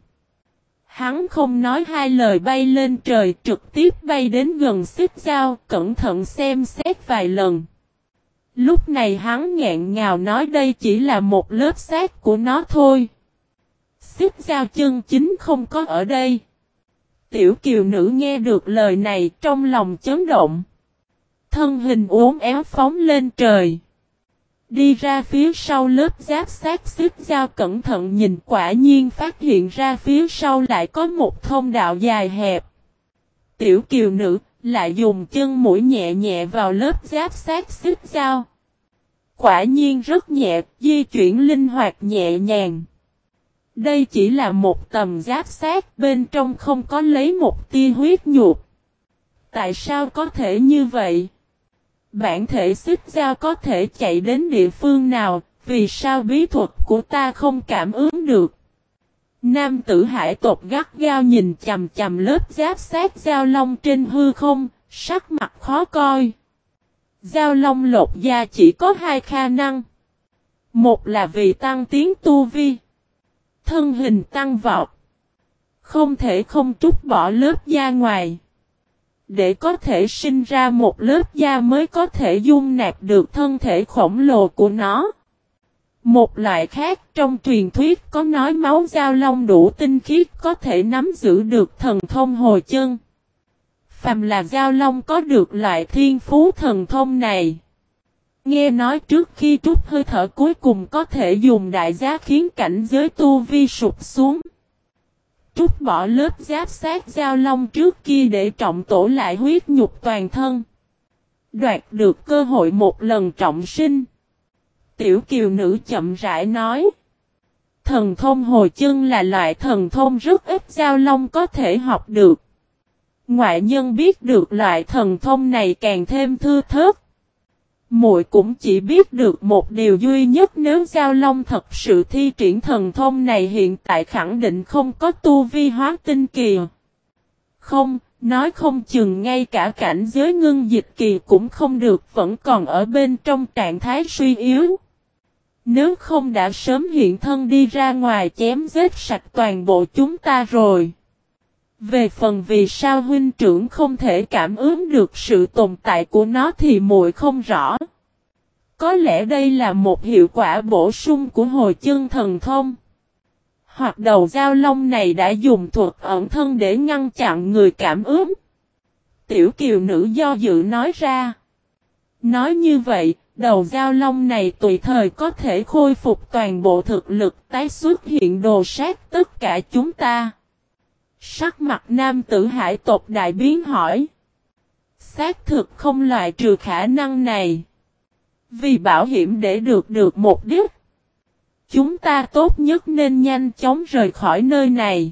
A: Hắn không nói hai lời bay lên trời, trực tiếp bay đến gần xích dao, cẩn thận xem xét vài lần. Lúc này hắn nghẹn ngào nói đây chỉ là một lớp xác của nó thôi. Xích dao chân chính không có ở đây. Tiểu kiều nữ nghe được lời này trong lòng chấn động. Thân hình uốn éo phóng lên trời. Đi ra phía sau lớp giáp xác xích dao cẩn thận nhìn quả nhiên phát hiện ra phía sau lại có một thông đạo dài hẹp. Tiểu kiều nữ lại dùng chân mũi nhẹ nhẹ vào lớp giáp xác xích dao. Quả nhiên rất nhẹ, di chuyển linh hoạt nhẹ nhàng. Đây chỉ là một tầm giáp xác, bên trong không có lấy một tia huyết nhục. Tại sao có thể như vậy? Bản thể xích dao có thể chạy đến địa phương nào, vì sao bí thuật của ta không cảm ứng được? Nam tử hải tộc gắt gao nhìn chằm chằm lớp giáp xác dao long trên hư không, sắc mặt khó coi. Giao long lột da chỉ có hai khả năng. Một là vì tăng tiến tu vi. Thân hình tăng vọt. Không thể không trút bỏ lớp da ngoài. Để có thể sinh ra một lớp da mới có thể dung nạp được thân thể khổng lồ của nó. Một loại khác trong truyền thuyết có nói máu giao long đủ tinh khiết có thể nắm giữ được thần thông hồi chân. Phàm là giao long có được loại thiên phú thần thông này. Nghe nói trước khi trút hơi thở cuối cùng có thể dùng đại giá khiến cảnh giới tu vi sụp xuống. Trút bỏ lớp giáp sát giao long trước kia để trọng tổ lại huyết nhục toàn thân. Đoạt được cơ hội một lần trọng sinh. Tiểu kiều nữ chậm rãi nói. Thần thông hồi chân là loại thần thông rất ít giao long có thể học được. Ngoại nhân biết được loại thần thông này càng thêm thưa thớt. Muội cũng chỉ biết được một điều duy nhất, nếu giao long thật sự thi triển thần thông này hiện tại khẳng định không có tu vi hóa tinh kỳ. Không, nói không chừng ngay cả cảnh giới ngưng dịch kỳ cũng không được, vẫn còn ở bên trong trạng thái suy yếu. Nếu không đã sớm hiện thân đi ra ngoài chém giết sạch toàn bộ chúng ta rồi. Về phần vì sao huynh trưởng không thể cảm ứng được sự tồn tại của nó thì muội không rõ. Có lẽ đây là một hiệu quả bổ sung của hồi chân thần thông. Hoặc đầu giao long này đã dùng thuật ẩn thân để ngăn chặn người cảm ứng. Tiểu kiều nữ do dự nói ra. Nói như vậy, đầu giao long này tùy thời có thể khôi phục toàn bộ thực lực tái xuất hiện đồ sát tất cả chúng ta. Sắc mặt nam tử hải tộc đại biến hỏi. Xác thực không loại trừ khả năng này. Vì bảo hiểm để được một đích. Chúng ta tốt nhất nên nhanh chóng rời khỏi nơi này.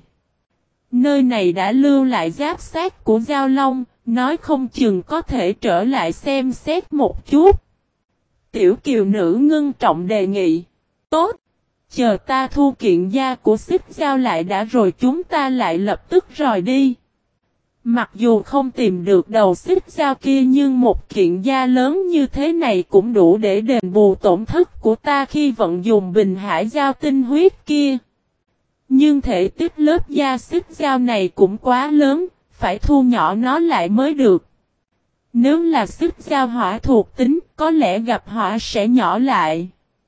A: Nơi này đã lưu lại giáp xác của giao long, nói không chừng có thể trở lại xem xét một chút. Tiểu kiều nữ ngưng trọng đề nghị. Tốt, chờ ta thu kiện da của xích giao lại đã rồi chúng ta lại lập tức rời đi. Mặc dù không tìm được đầu xích giao kia nhưng một kiện da lớn như thế này cũng đủ để đền bù tổn thất của ta khi vận dùng bình hải giao tinh huyết kia. Nhưng thể tích lớp da xích giao này cũng quá lớn, phải thu nhỏ nó lại mới được. Nếu là xích giao hỏa thuộc tính, có lẽ gặp hỏa sẽ nhỏ lại.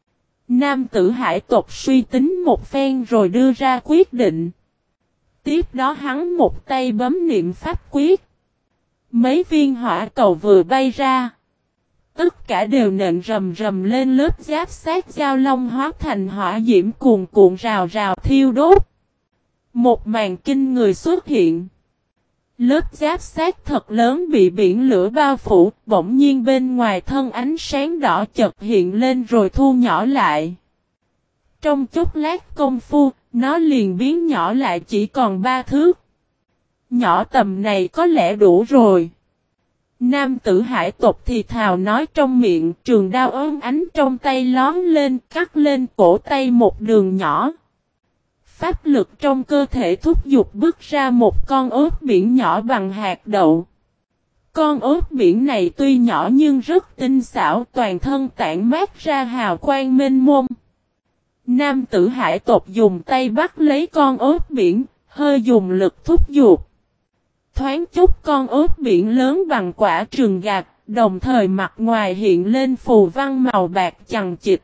A: Nam tử hải tộc suy tính một phen rồi đưa ra quyết định. Tiếp đó hắn một tay bấm niệm pháp quyết. Mấy viên hỏa cầu vừa bay ra. Tất cả đều nện rầm rầm lên lớp giáp sát giao long hóa thành hỏa diễm cuồn cuộn rào rào thiêu đốt. Một màn kinh người xuất hiện. Lớp giáp sát thật lớn bị biển lửa bao phủ, bỗng nhiên bên ngoài thân ánh sáng đỏ chợt hiện lên rồi thu nhỏ lại. Trong chốc lát công phu, nó liền biến nhỏ lại chỉ còn 3 thước. Nhỏ tầm này có lẽ đủ rồi. Nam tử hải tộc thì thào nói trong miệng, trường đao ốm ánh trong tay lón lên, cắt lên cổ tay một đường nhỏ. Pháp lực trong cơ thể thúc giục bước ra một con ốc biển nhỏ bằng hạt đậu. Con ốc biển này tuy nhỏ nhưng rất tinh xảo, toàn thân tản mát ra hào quang mênh mông. Nam tử hải tộc dùng tay bắt lấy con ốc biển, hơi dùng lực thúc giục. Thoáng chút con ốc biển lớn bằng quả trừng gạt, đồng thời mặt ngoài hiện lên phù văn màu bạc chằng chịt.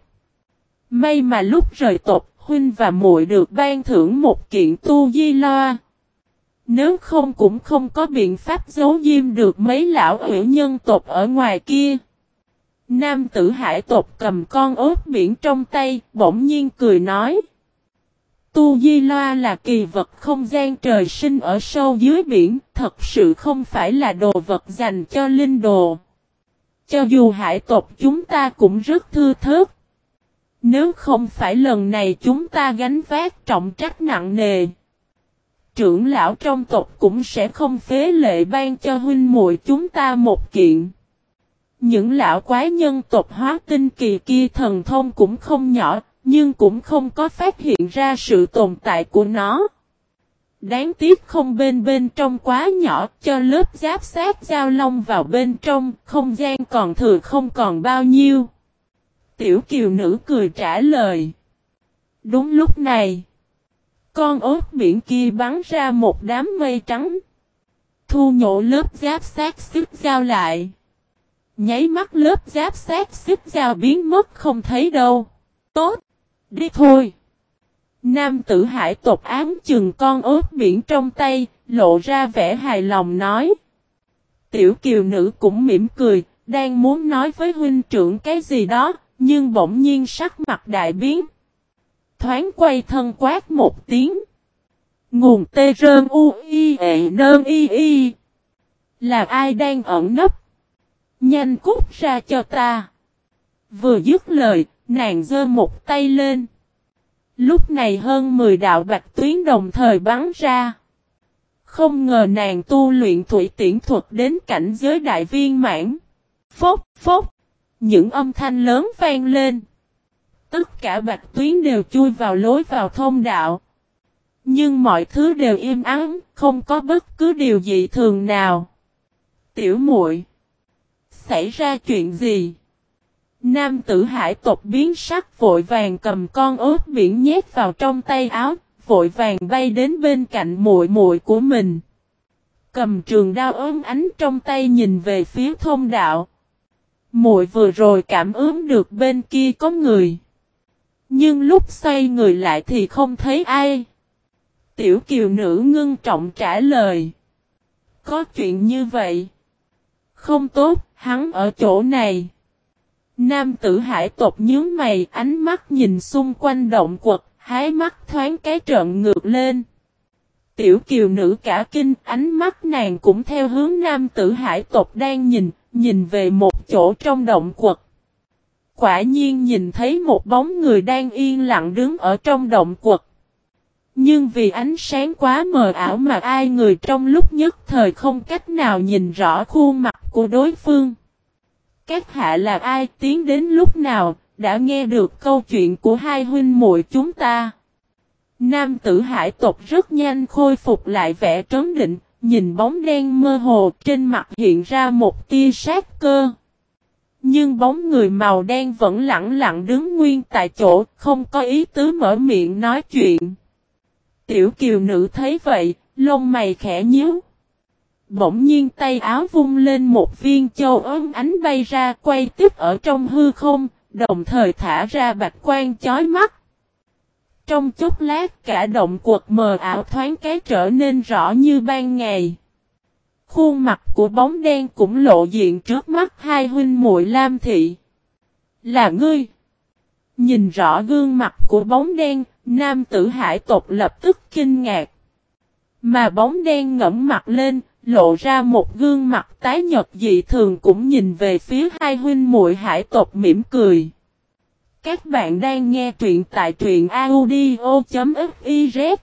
A: May mà lúc rời tộc, huynh và muội được ban thưởng một kiện tu di loa. Nếu không cũng không có biện pháp giấu diêm được mấy lão ủy nhân tộc ở ngoài kia. Nam tử hải tộc cầm con ốc biển trong tay, bỗng nhiên cười nói. Tu di loa là kỳ vật không gian trời sinh ở sâu dưới biển, thật sự không phải là đồ vật dành cho linh đồ. Cho dù hải tộc chúng ta cũng rất thưa thớt. Nếu không phải lần này chúng ta gánh vác trọng trách nặng nề, trưởng lão trong tộc cũng sẽ không phế lệ ban cho huynh muội chúng ta một kiện. Những lão quái nhân tộc hóa tinh kỳ kia thần thông cũng không nhỏ, nhưng cũng không có phát hiện ra sự tồn tại của nó. Đáng tiếc không bên trong quá nhỏ, cho lớp giáp sát giao long vào bên trong, không gian còn thừa không còn bao nhiêu. Tiểu kiều nữ cười trả lời. Đúng lúc này, con ốt biển kia bắn ra một đám mây trắng. Thu nhổ lớp giáp sát xích dao lại. Nháy mắt lớp giáp sát xích dao biến mất không thấy đâu. Tốt, đi thôi. Nam tử hải tộc ám chừng con ốt biển trong tay, lộ ra vẻ hài lòng nói. Tiểu kiều nữ cũng mỉm cười, đang muốn nói với huynh trưởng cái gì đó, nhưng bỗng nhiên sắc mặt đại biến. Thoáng quay thân quát một tiếng. Nguồn tê rơn u y ệ nơn y y. Là ai đang ẩn nấp? Nhanh cút ra cho ta. Vừa dứt lời, nàng giơ một tay lên. Lúc này hơn 10 đạo bạch tuyến đồng thời bắn ra. Không ngờ nàng tu luyện thủy tiễn thuật đến cảnh giới đại viên mãn. Phốc phốc. Những âm thanh lớn vang lên. Tất cả bạch tuyến đều chui vào lối vào thông đạo. Nhưng mọi thứ đều im ắng, không có bất cứ điều gì thường nào. Tiểu muội, xảy ra chuyện gì? Nam tử hải tộc biến sắc vội vàng cầm con ốt biển nhét vào trong tay áo, vội vàng bay đến bên cạnh muội muội của mình. Cầm trường đao ốm ánh trong tay nhìn về phía thông đạo. Muội vừa rồi cảm ứng được bên kia có người. Nhưng lúc xoay người lại thì không thấy ai. Tiểu kiều nữ ngưng trọng trả lời. Có chuyện như vậy. Không tốt, hắn ở chỗ này. Nam tử hải tộc nhướng mày, ánh mắt nhìn xung quanh động quật, hái mắt thoáng cái trợn ngược lên. Tiểu kiều nữ cả kinh, ánh mắt nàng cũng theo hướng nam tử hải tộc đang nhìn về một chỗ trong động quật. Quả nhiên nhìn thấy một bóng người đang yên lặng đứng ở trong động quật. Nhưng vì ánh sáng quá mờ ảo mà ai người trong lúc nhất thời không cách nào nhìn rõ khuôn mặt của đối phương. Các hạ là ai, tiến đến lúc nào, đã nghe được câu chuyện của hai huynh muội chúng ta. Nam tử hải tộc rất nhanh khôi phục lại vẻ trấn định, nhìn bóng đen mơ hồ trên mặt hiện ra một tia sát cơ. Nhưng bóng người màu đen vẫn lặng lặng đứng nguyên tại chỗ, không có ý tứ mở miệng nói chuyện. Tiểu kiều nữ thấy vậy, lông mày khẽ nhíu. Bỗng nhiên tay áo vung lên một viên châu ấm ánh bay ra quay tiếp ở trong hư không, đồng thời thả ra bạch quang chói mắt. Trong chốc lát cả động quật mờ ảo thoáng cái trở nên rõ như ban ngày. Khuôn mặt của bóng đen cũng lộ diện trước mắt hai huynh muội Lam Thị. Là ngươi. Nhìn rõ gương mặt của bóng đen, nam tử hải tộc lập tức kinh ngạc. Mà bóng đen ngẫm mặt lên, lộ ra một gương mặt tái nhợt dị thường cũng nhìn về phía hai huynh muội hải tộc mỉm cười. Các bạn đang nghe truyện tại truyện audio.fiz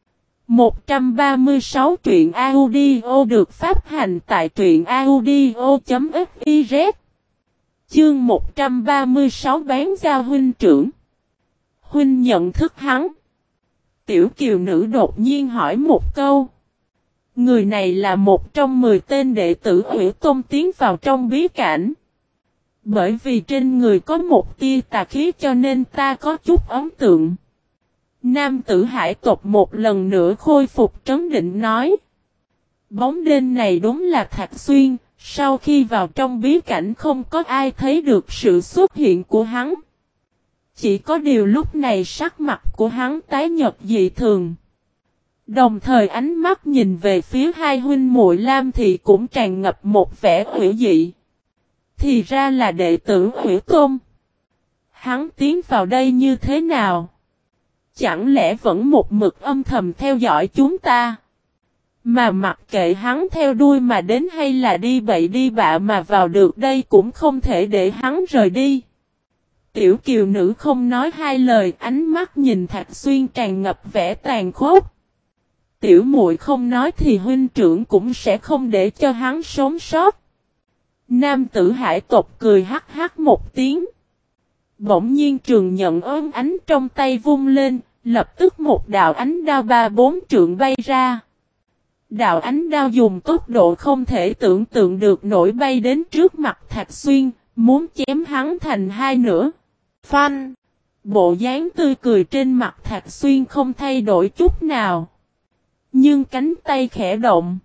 A: 136 truyện audio được phát hành tại truyện audio.fiz. Chương 136 bán giao huynh trưởng. Huynh nhận thức hắn. Tiểu kiều nữ đột nhiên hỏi một câu. Người này là một trong 10 tên đệ tử Hủy Tôn tiến vào trong bí cảnh. Bởi vì trên người có một tia tà khí cho nên ta có chút ấn tượng. Nam tử hải tộc một lần nữa khôi phục trấn định nói. Bóng đêm này đúng là Thạch Xuyên, sau khi vào trong bí cảnh không có ai thấy được sự xuất hiện của hắn. Chỉ có điều lúc này sắc mặt của hắn tái nhợt dị thường. Đồng thời ánh mắt nhìn về phía hai huynh muội Lam Thị cũng tràn ngập một vẻ hủy dị. Thì ra là đệ tử Hủy Tôn. Hắn tiến vào đây như thế nào? Chẳng lẽ vẫn một mực âm thầm theo dõi chúng ta? Mà mặc kệ hắn theo đuôi mà đến hay là đi bậy đi bạ mà vào được đây cũng không thể để hắn rời đi. Tiểu kiều nữ không nói hai lời, ánh mắt nhìn Thạch Xuyên tràn ngập vẻ tàn khốc. Tiểu muội không nói thì huynh trưởng cũng sẽ không để cho hắn sống sót. Nam tử hải tộc cười hắc hắc một tiếng. Bỗng nhiên trường nhận ớn ánh trong tay vung lên, Lập tức một đạo ánh đao 3-4 trượng bay ra. Đạo ánh đao dùng tốc độ không thể tưởng tượng được nổi bay đến trước mặt Thạch Xuyên, muốn chém hắn thành hai nửa. Phanh! Bộ dáng tươi cười trên mặt Thạch Xuyên không thay đổi chút nào. Nhưng cánh tay khẽ động.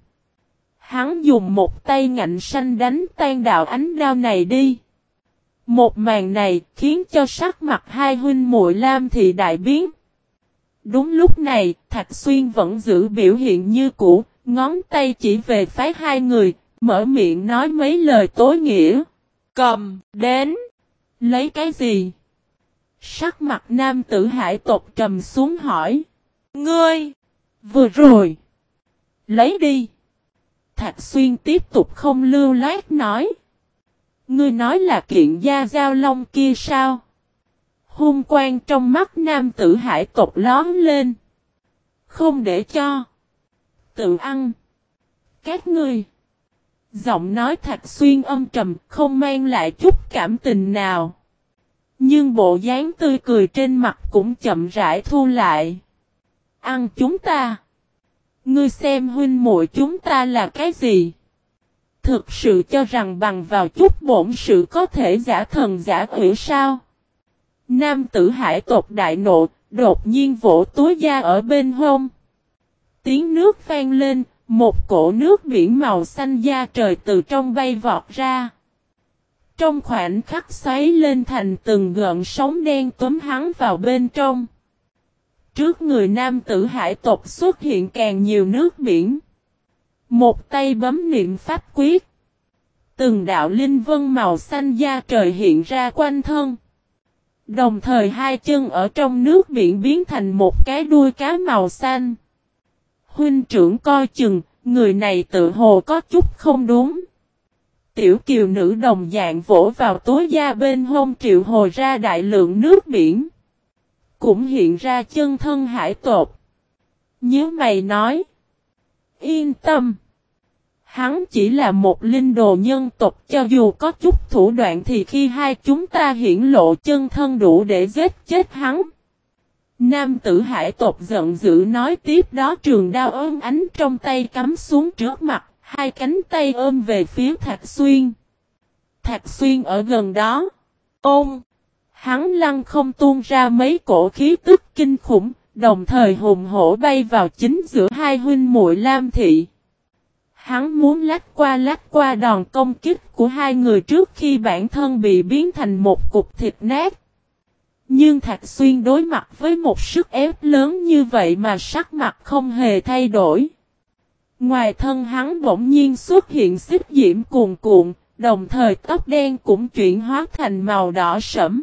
A: Hắn dùng một tay ngạnh xanh đánh tan đạo ánh đao này đi. Một màn này khiến cho sắc mặt hai huynh muội Lam Thị đại biến. Đúng lúc này, Thạch Xuyên vẫn giữ biểu hiện như cũ, ngón tay chỉ về phái hai người, mở miệng nói mấy lời tối nghĩa. Cầm, đến. Lấy cái gì? Sắc mặt nam tử hải tộc trầm xuống hỏi. Ngươi! Vừa rồi! Lấy đi! Thạch Xuyên tiếp tục không lưu loát nói. Ngươi nói là kiện gia giao long kia sao? Hung quang trong mắt nam tử hải tộc lóm lên. Không để cho. Tự ăn. Các ngươi. Giọng nói Thạch Xuyên âm trầm không mang lại chút cảm tình nào. Nhưng bộ dáng tươi cười trên mặt cũng chậm rãi thu lại. Ăn chúng ta. Ngươi xem huynh muội chúng ta là cái gì? Thực sự cho rằng bằng vào chút bổn sự có thể giả thần giả quỷ sao? Nam tử hải tộc đại nộ, đột nhiên vỗ túi da ở bên hông. Tiếng nước vang lên, một cổ nước biển màu xanh da trời từ trong bay vọt ra. Trong khoảnh khắc xoáy lên thành từng gợn sóng đen túm hắn vào bên trong. Trước người nam tử hải tộc xuất hiện càng nhiều nước biển. Một tay bấm niệm pháp quyết. Từng đạo linh vân màu xanh da trời hiện ra quanh thân. Đồng thời hai chân ở trong nước biển biến thành một cái đuôi cá màu xanh. Huynh trưởng coi chừng, người này tự hồ có chút không đúng. Tiểu kiều nữ đồng dạng vỗ vào túi da bên hông triệu hồi ra đại lượng nước biển. Cũng hiện ra chân thân hải tộc. Nhớ mày nói. Yên tâm. Hắn chỉ là một linh đồ nhân tộc, cho dù có chút thủ đoạn thì khi hai chúng ta hiển lộ chân thân đủ để giết chết hắn. Nam tử hải tộc giận dữ nói tiếp, đó trường đao ôm ánh trong tay cắm xuống trước mặt, hai cánh tay ôm về phía Thạch Xuyên. Thạch Xuyên ở gần đó. Ôm. Hắn lăng không tuôn ra mấy cổ khí tức kinh khủng, đồng thời hùng hổ bay vào chính giữa hai huynh muội Lam Thị. Hắn muốn lách qua đòn công kích của hai người trước khi bản thân bị biến thành một cục thịt nát. Nhưng Thạch Xuyên đối mặt với một sức ép lớn như vậy mà sắc mặt không hề thay đổi. Ngoài thân hắn bỗng nhiên xuất hiện xích diễm cuồn cuộn, đồng thời tóc đen cũng chuyển hóa thành màu đỏ sẫm.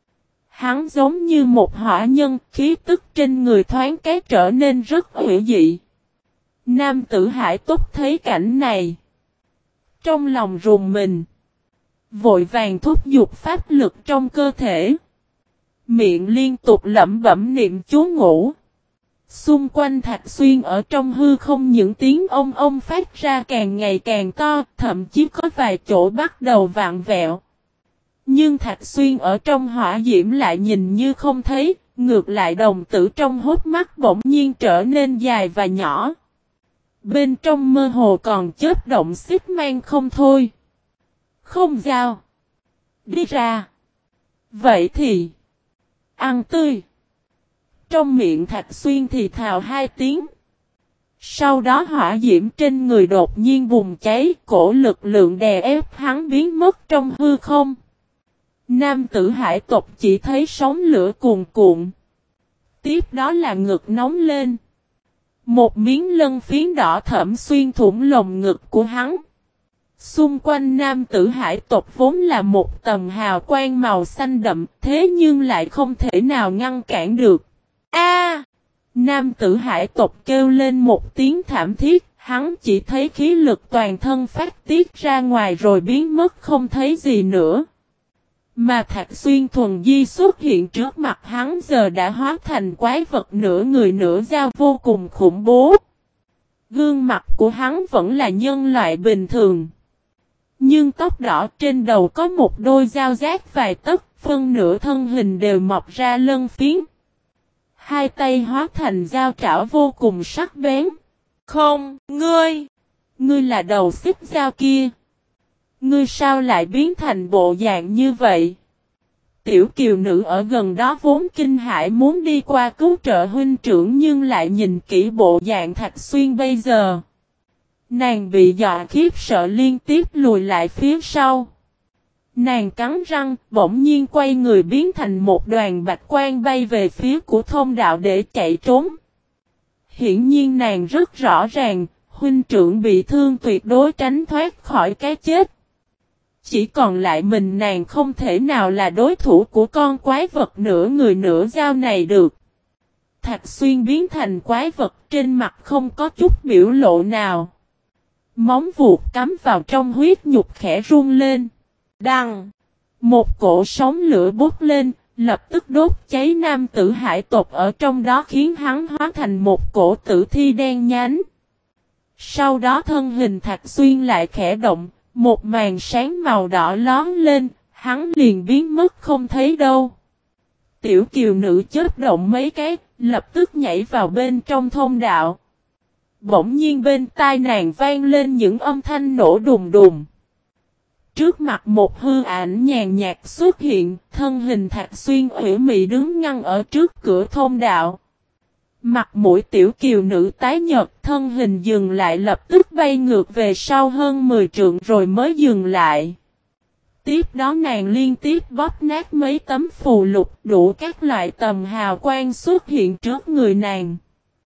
A: Hắn giống như một hỏa nhân, khí tức trên người thoáng cái trở nên rất hủy dị. Nam tử hải túc thấy cảnh này. Trong lòng rùng mình. Vội vàng thúc giục pháp lực trong cơ thể. Miệng liên tục lẩm bẩm niệm chú ngữ. Xung quanh Thạch Xuyên ở trong hư không những tiếng ông phát ra càng ngày càng to, thậm chí có vài chỗ bắt đầu vạn vẹo. Nhưng Thạch Xuyên ở trong hỏa diễm lại nhìn như không thấy, ngược lại đồng tử trong hốc mắt bỗng nhiên trở nên dài và nhỏ. Bên trong mơ hồ còn chớp động xích mang không thôi. Không giao. Đi ra. Vậy thì. Ăn tươi. Trong miệng Thạch Xuyên thì thào hai tiếng. Sau đó hỏa diễm trên người đột nhiên bùng cháy, cổ lực lượng đè ép hắn biến mất trong hư không. Nam tử hải tộc chỉ thấy sóng lửa cuồn cuộn. Tiếp đó là ngực nóng lên. Một miếng lân phiến đỏ thẫm xuyên thủng lồng ngực của hắn. Xung quanh nam tử hải tộc vốn là một tầng hào quang màu xanh đậm, thế nhưng lại không thể nào ngăn cản được. A! Nam tử hải tộc kêu lên một tiếng thảm thiết, hắn chỉ thấy khí lực toàn thân phát tiết ra ngoài rồi biến mất không thấy gì nữa. Mà Thạch Xuyên thuần di xuất hiện trước mặt hắn giờ đã hóa thành quái vật nửa người nửa dao vô cùng khủng bố. Gương mặt của hắn vẫn là nhân loại bình thường. Nhưng tóc đỏ trên đầu có một đôi dao rác vài tấc, phân nửa thân hình đều mọc ra lân phiến. Hai tay hóa thành dao trảo vô cùng sắc bén. Không, ngươi là đầu xích dao kia. Ngươi sao lại biến thành bộ dạng như vậy? Tiểu kiều nữ ở gần đó vốn kinh hãi muốn đi qua cứu trợ huynh trưởng nhưng lại nhìn kỹ bộ dạng Thạch Xuyên bây giờ. Nàng bị dọa khiếp sợ liên tiếp lùi lại phía sau. Nàng cắn răng, bỗng nhiên quay người biến thành một đoàn bạch quang bay về phía của thông đạo để chạy trốn. Hiển nhiên nàng rất rõ ràng, huynh trưởng bị thương tuyệt đối tránh thoát khỏi cái chết. Chỉ còn lại mình nàng không thể nào là đối thủ của con quái vật nửa người nửa dao này được. Thạch Xuyên biến thành quái vật trên mặt không có chút biểu lộ nào. Móng vuốt cắm vào trong huyết nhục khẽ run lên. Đằng! Một cỗ sóng lửa bốc lên, lập tức đốt cháy nam tử hải tộc ở trong đó khiến hắn hóa thành một cỗ tử thi đen nhánh. Sau đó thân hình Thạch Xuyên lại khẽ động, một màn sáng màu đỏ lóm lên, hắn liền biến mất không thấy đâu. Tiểu kiều nữ chớp động mấy cái, lập tức nhảy vào bên trong thông đạo. Bỗng nhiên bên tai nàng vang lên những âm thanh nổ đùng đùng. Trước mặt một hư ảnh nhàn nhạt xuất hiện, thân hình Thạch Xuyên ủy mị đứng ngăn ở trước cửa thông đạo. Mặt mũi tiểu kiều nữ tái nhợt, thân hình dừng lại lập tức bay ngược về sau hơn 10 trượng rồi mới dừng lại. Tiếp đó nàng liên tiếp bóp nát mấy tấm phù lục đủ các loại tầm hào quang xuất hiện trước người nàng.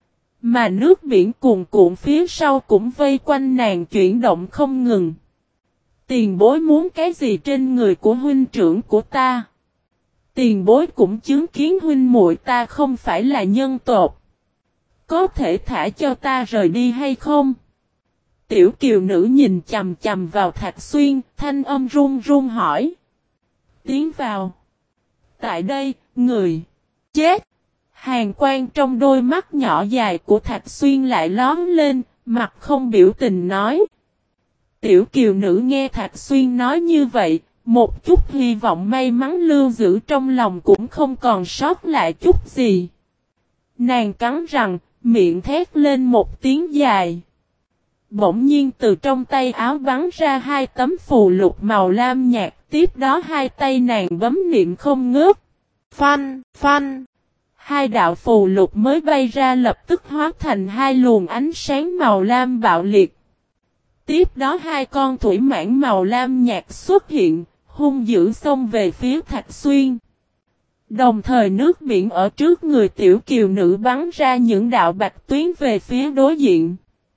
A: Mà nước biển cuồn cuộn phía sau cũng vây quanh nàng chuyển động không ngừng. Tiền bối muốn cái gì trên người của huynh trưởng của ta? Tiền bối cũng chứng kiến huynh muội ta không phải là nhân tộc. Có thể thả cho ta rời đi hay không? Tiểu kiều nữ nhìn chầm chầm vào Thạch Xuyên, thanh âm run run hỏi. Tiến vào. Tại đây, người chết. Hàn quang trong đôi mắt nhỏ dài của Thạch Xuyên lại lóm lên, mặt không biểu tình nói. Tiểu kiều nữ nghe Thạch Xuyên nói như vậy, một chút hy vọng may mắn lưu giữ trong lòng cũng không còn sót lại chút gì. Nàng cắn răng, miệng thét lên một tiếng dài. Bỗng nhiên từ trong tay áo bắn ra hai tấm phù lục màu lam nhạt, tiếp đó hai tay nàng bấm niệm không ngớt. Phanh, phanh. Hai đạo phù lục mới bay ra lập tức hóa thành hai luồng ánh sáng màu lam bạo liệt. Tiếp đó hai con thủy mãng màu lam nhạt xuất hiện, hung dữ xông về phía Thạch Xuyên. Đồng thời nước biển ở trước người tiểu kiều nữ bắn ra những đạo bạch tuyến về phía đối diện.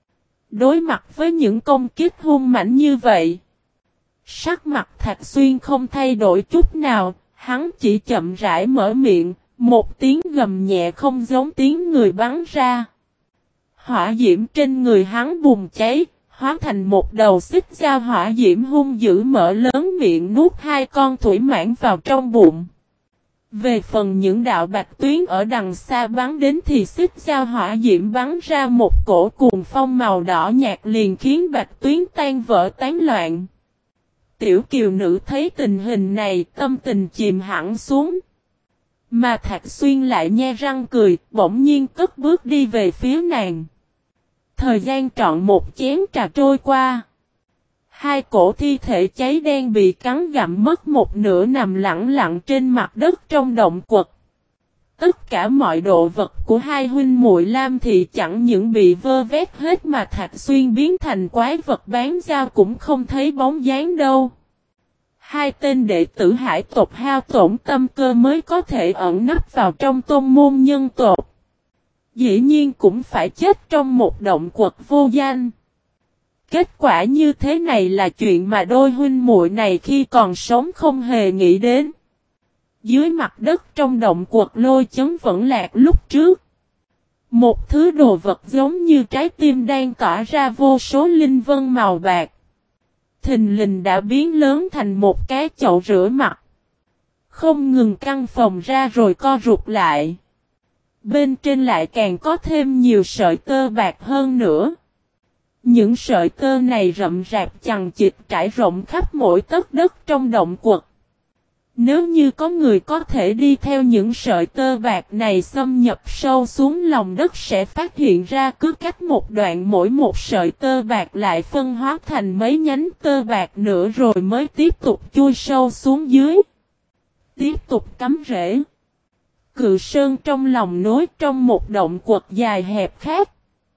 A: Đối mặt với những công kích hung mãnh như vậy, sắc mặt Thạch Xuyên không thay đổi chút nào, hắn chỉ chậm rãi mở miệng, một tiếng gầm nhẹ không giống tiếng người bắn ra. Hỏa diễm trên người hắn bùng cháy, hóa thành một đầu xích dao hỏa diễm hung dữ mở lớn miệng nuốt hai con thủy mãng vào trong bụng. Về phần những đạo bạch tuyến ở đằng xa bắn đến thì xích dao hỏa diễm bắn ra một cổ cuồng phong màu đỏ nhạt liền khiến bạch tuyến tan vỡ tán loạn. Tiểu kiều nữ thấy tình hình này tâm tình chìm hẳn xuống. Mà Thạch Xuyên lại nhe răng cười, bỗng nhiên cất bước đi về phía nàng. Thời gian trọn một chén trà trôi qua. Hai cổ thi thể cháy đen bị cắn gặm mất một nửa nằm lẳng lặng trên mặt đất trong động quật. Tất cả mọi đồ vật của hai huynh muội Lam thì chẳng những bị vơ vét hết mà Thạch Xuyên biến thành quái vật bán dao cũng không thấy bóng dáng đâu. Hai tên đệ tử hải tộc hao tổn tâm cơ mới có thể ẩn nấp vào trong tôn môn nhân tộc. Dĩ nhiên cũng phải chết trong một động quật vô danh. Kết quả như thế này là chuyện mà đôi huynh muội này khi còn sống không hề nghĩ đến. Dưới mặt đất trong động quật lôi chấn vẫn lạc lúc trước. Một thứ đồ vật giống như trái tim đang tỏa ra vô số linh vân màu bạc. Thình lình đã biến lớn thành một cái chậu rửa mặt. Không ngừng căng phồng ra rồi co rụt lại. Bên trên lại càng có thêm nhiều sợi tơ bạc hơn nữa. Những sợi tơ này rậm rạp chằng chịt trải rộng khắp mỗi tấc đất trong động quật. Nếu như có người có thể đi theo những sợi tơ bạc này xâm nhập sâu xuống lòng đất sẽ phát hiện ra cứ cách một đoạn mỗi một sợi tơ bạc lại phân hóa thành mấy nhánh tơ bạc nữa rồi mới tiếp tục chui sâu xuống dưới. Tiếp tục cắm rễ. Cự sơn trong lòng núi trong một động quật dài hẹp khác.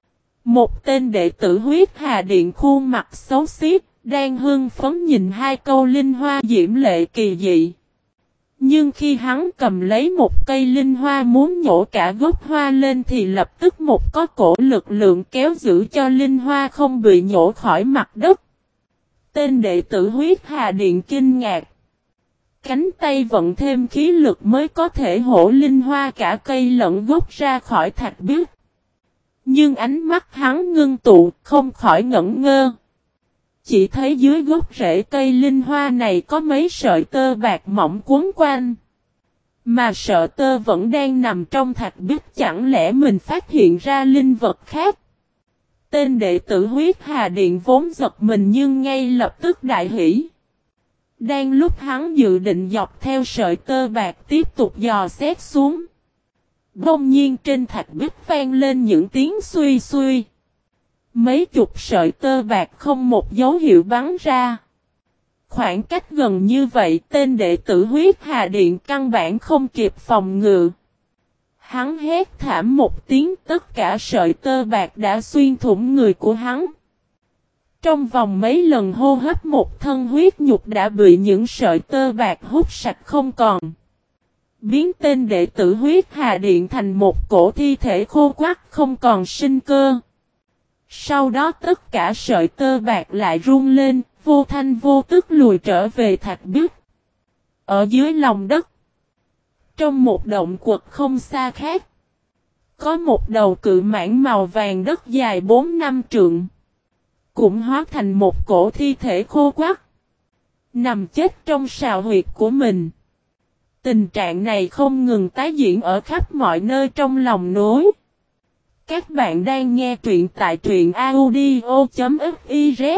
A: Một tên đệ tử Huyết Hà Điện khuôn mặt xấu xí, đang hưng phấn nhìn hai câu linh hoa diễm lệ kỳ dị. Nhưng khi hắn cầm lấy một cây linh hoa muốn nhổ cả gốc hoa lên thì lập tức một có cổ lực lượng kéo giữ cho linh hoa không bị nhổ khỏi mặt đất. Tên đệ tử Huyết Hà Điện kinh ngạc. Cánh tay vận thêm khí lực mới có thể hổ linh hoa cả cây lẫn gốc ra khỏi thạch biếc. Nhưng ánh mắt hắn ngưng tụ không khỏi ngẩn ngơ. Chỉ thấy dưới gốc rễ cây linh hoa này có mấy sợi tơ bạc mỏng quấn quanh. Mà sợi tơ vẫn đang nằm trong thạch bích, chẳng lẽ mình phát hiện ra linh vật khác. Tên đệ tử Huyết Hà Điện vốn giật mình nhưng ngay lập tức đại hỉ. Đang lúc hắn dự định dọc theo sợi tơ bạc tiếp tục dò xét xuống. Bỗng nhiên trên thạch bích vang lên những tiếng suy suy. Mấy chục sợi tơ bạc không một dấu hiệu bắn ra. Khoảng cách gần như vậy tên đệ tử Huyết Hà Điện căn bản không kịp phòng ngự. Hắn hét thảm một tiếng, tất cả sợi tơ bạc đã xuyên thủng người của hắn. Trong vòng mấy lần hô hấp một thân huyết nhục đã bị những sợi tơ bạc hút sạch không còn. Biến tên đệ tử Huyết Hà Điện thành một cổ thi thể khô quắt không còn sinh cơ. Sau đó tất cả sợi tơ bạc lại rung lên, vô thanh vô tức lùi trở về thạch biếc. Ở dưới lòng đất, trong một động quật không xa khác, có một đầu cự mãng màu vàng đất dài 4-5 trượng. Cũng hóa thành một cổ thi thể khô quắt, nằm chết trong sào huyệt của mình. Tình trạng này không ngừng tái diễn ở khắp mọi nơi trong lòng núi. Các bạn đang nghe truyện tại truyện audio.fiz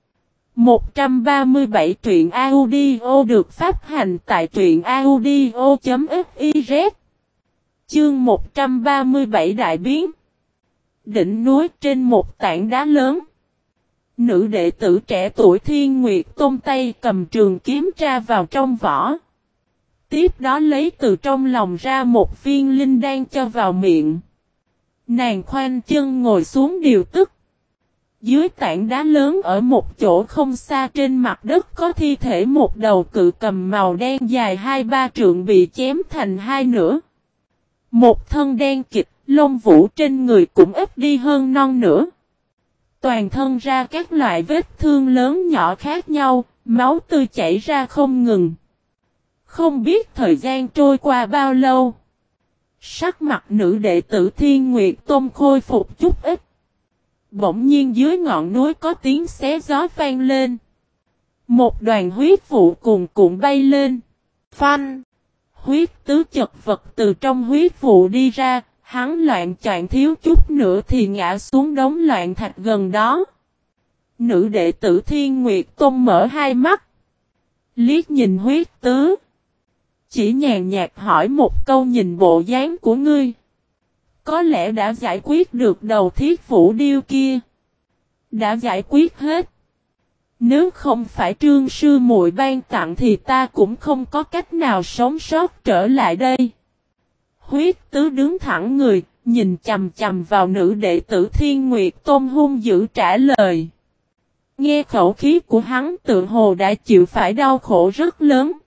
A: 137 truyện audio được phát hành tại truyện audio.fiz. Chương 137 đại biến. Đỉnh núi trên một tảng đá lớn. Nữ đệ tử trẻ tuổi Thiên Nguyệt Tôn tay cầm trường kiếm tra vào trong vỏ. Tiếp đó lấy từ trong lòng ra một viên linh đan cho vào miệng. Nàng khoanh chân ngồi xuống điều tức. Dưới tảng đá lớn ở một chỗ không xa trên mặt đất có thi thể một đầu cự cầm màu đen dài 2-3 trượng bị chém thành hai nửa. Một thân đen kịt, lông vũ trên người cũng ít đi hơn non nửa. Toàn thân ra các loại vết thương lớn nhỏ khác nhau, máu tươi chảy ra không ngừng. Không biết thời gian trôi qua bao lâu. Sắc mặt nữ đệ tử Thiên Nguyệt Tôn khôi phục chút ít. Bỗng nhiên dưới ngọn núi có tiếng xé gió vang lên. Một đoàn huyết vụ cuồn cuộn bay lên. Phanh! Huyết tứ chật vật từ trong huyết vụ đi ra, hắn loạn choạng thiếu chút nữa thì ngã xuống đống loạn thạch gần đó. Nữ đệ tử Thiên Nguyệt Tôn mở hai mắt. Liếc nhìn huyết tứ. Chỉ nhàn nhạt hỏi một câu, nhìn bộ dáng của ngươi. Có lẽ đã giải quyết được đầu thiết vũ điêu kia. Đã giải quyết hết. Nếu không phải Trương sư muội ban tặng thì ta cũng không có cách nào sống sót trở lại đây. Huyết tứ đứng thẳng người, nhìn chầm chầm vào nữ đệ tử Thiên Nguyệt Tôn hung dữ trả lời. Nghe khẩu khí của hắn tự hồ đã chịu phải đau khổ rất lớn.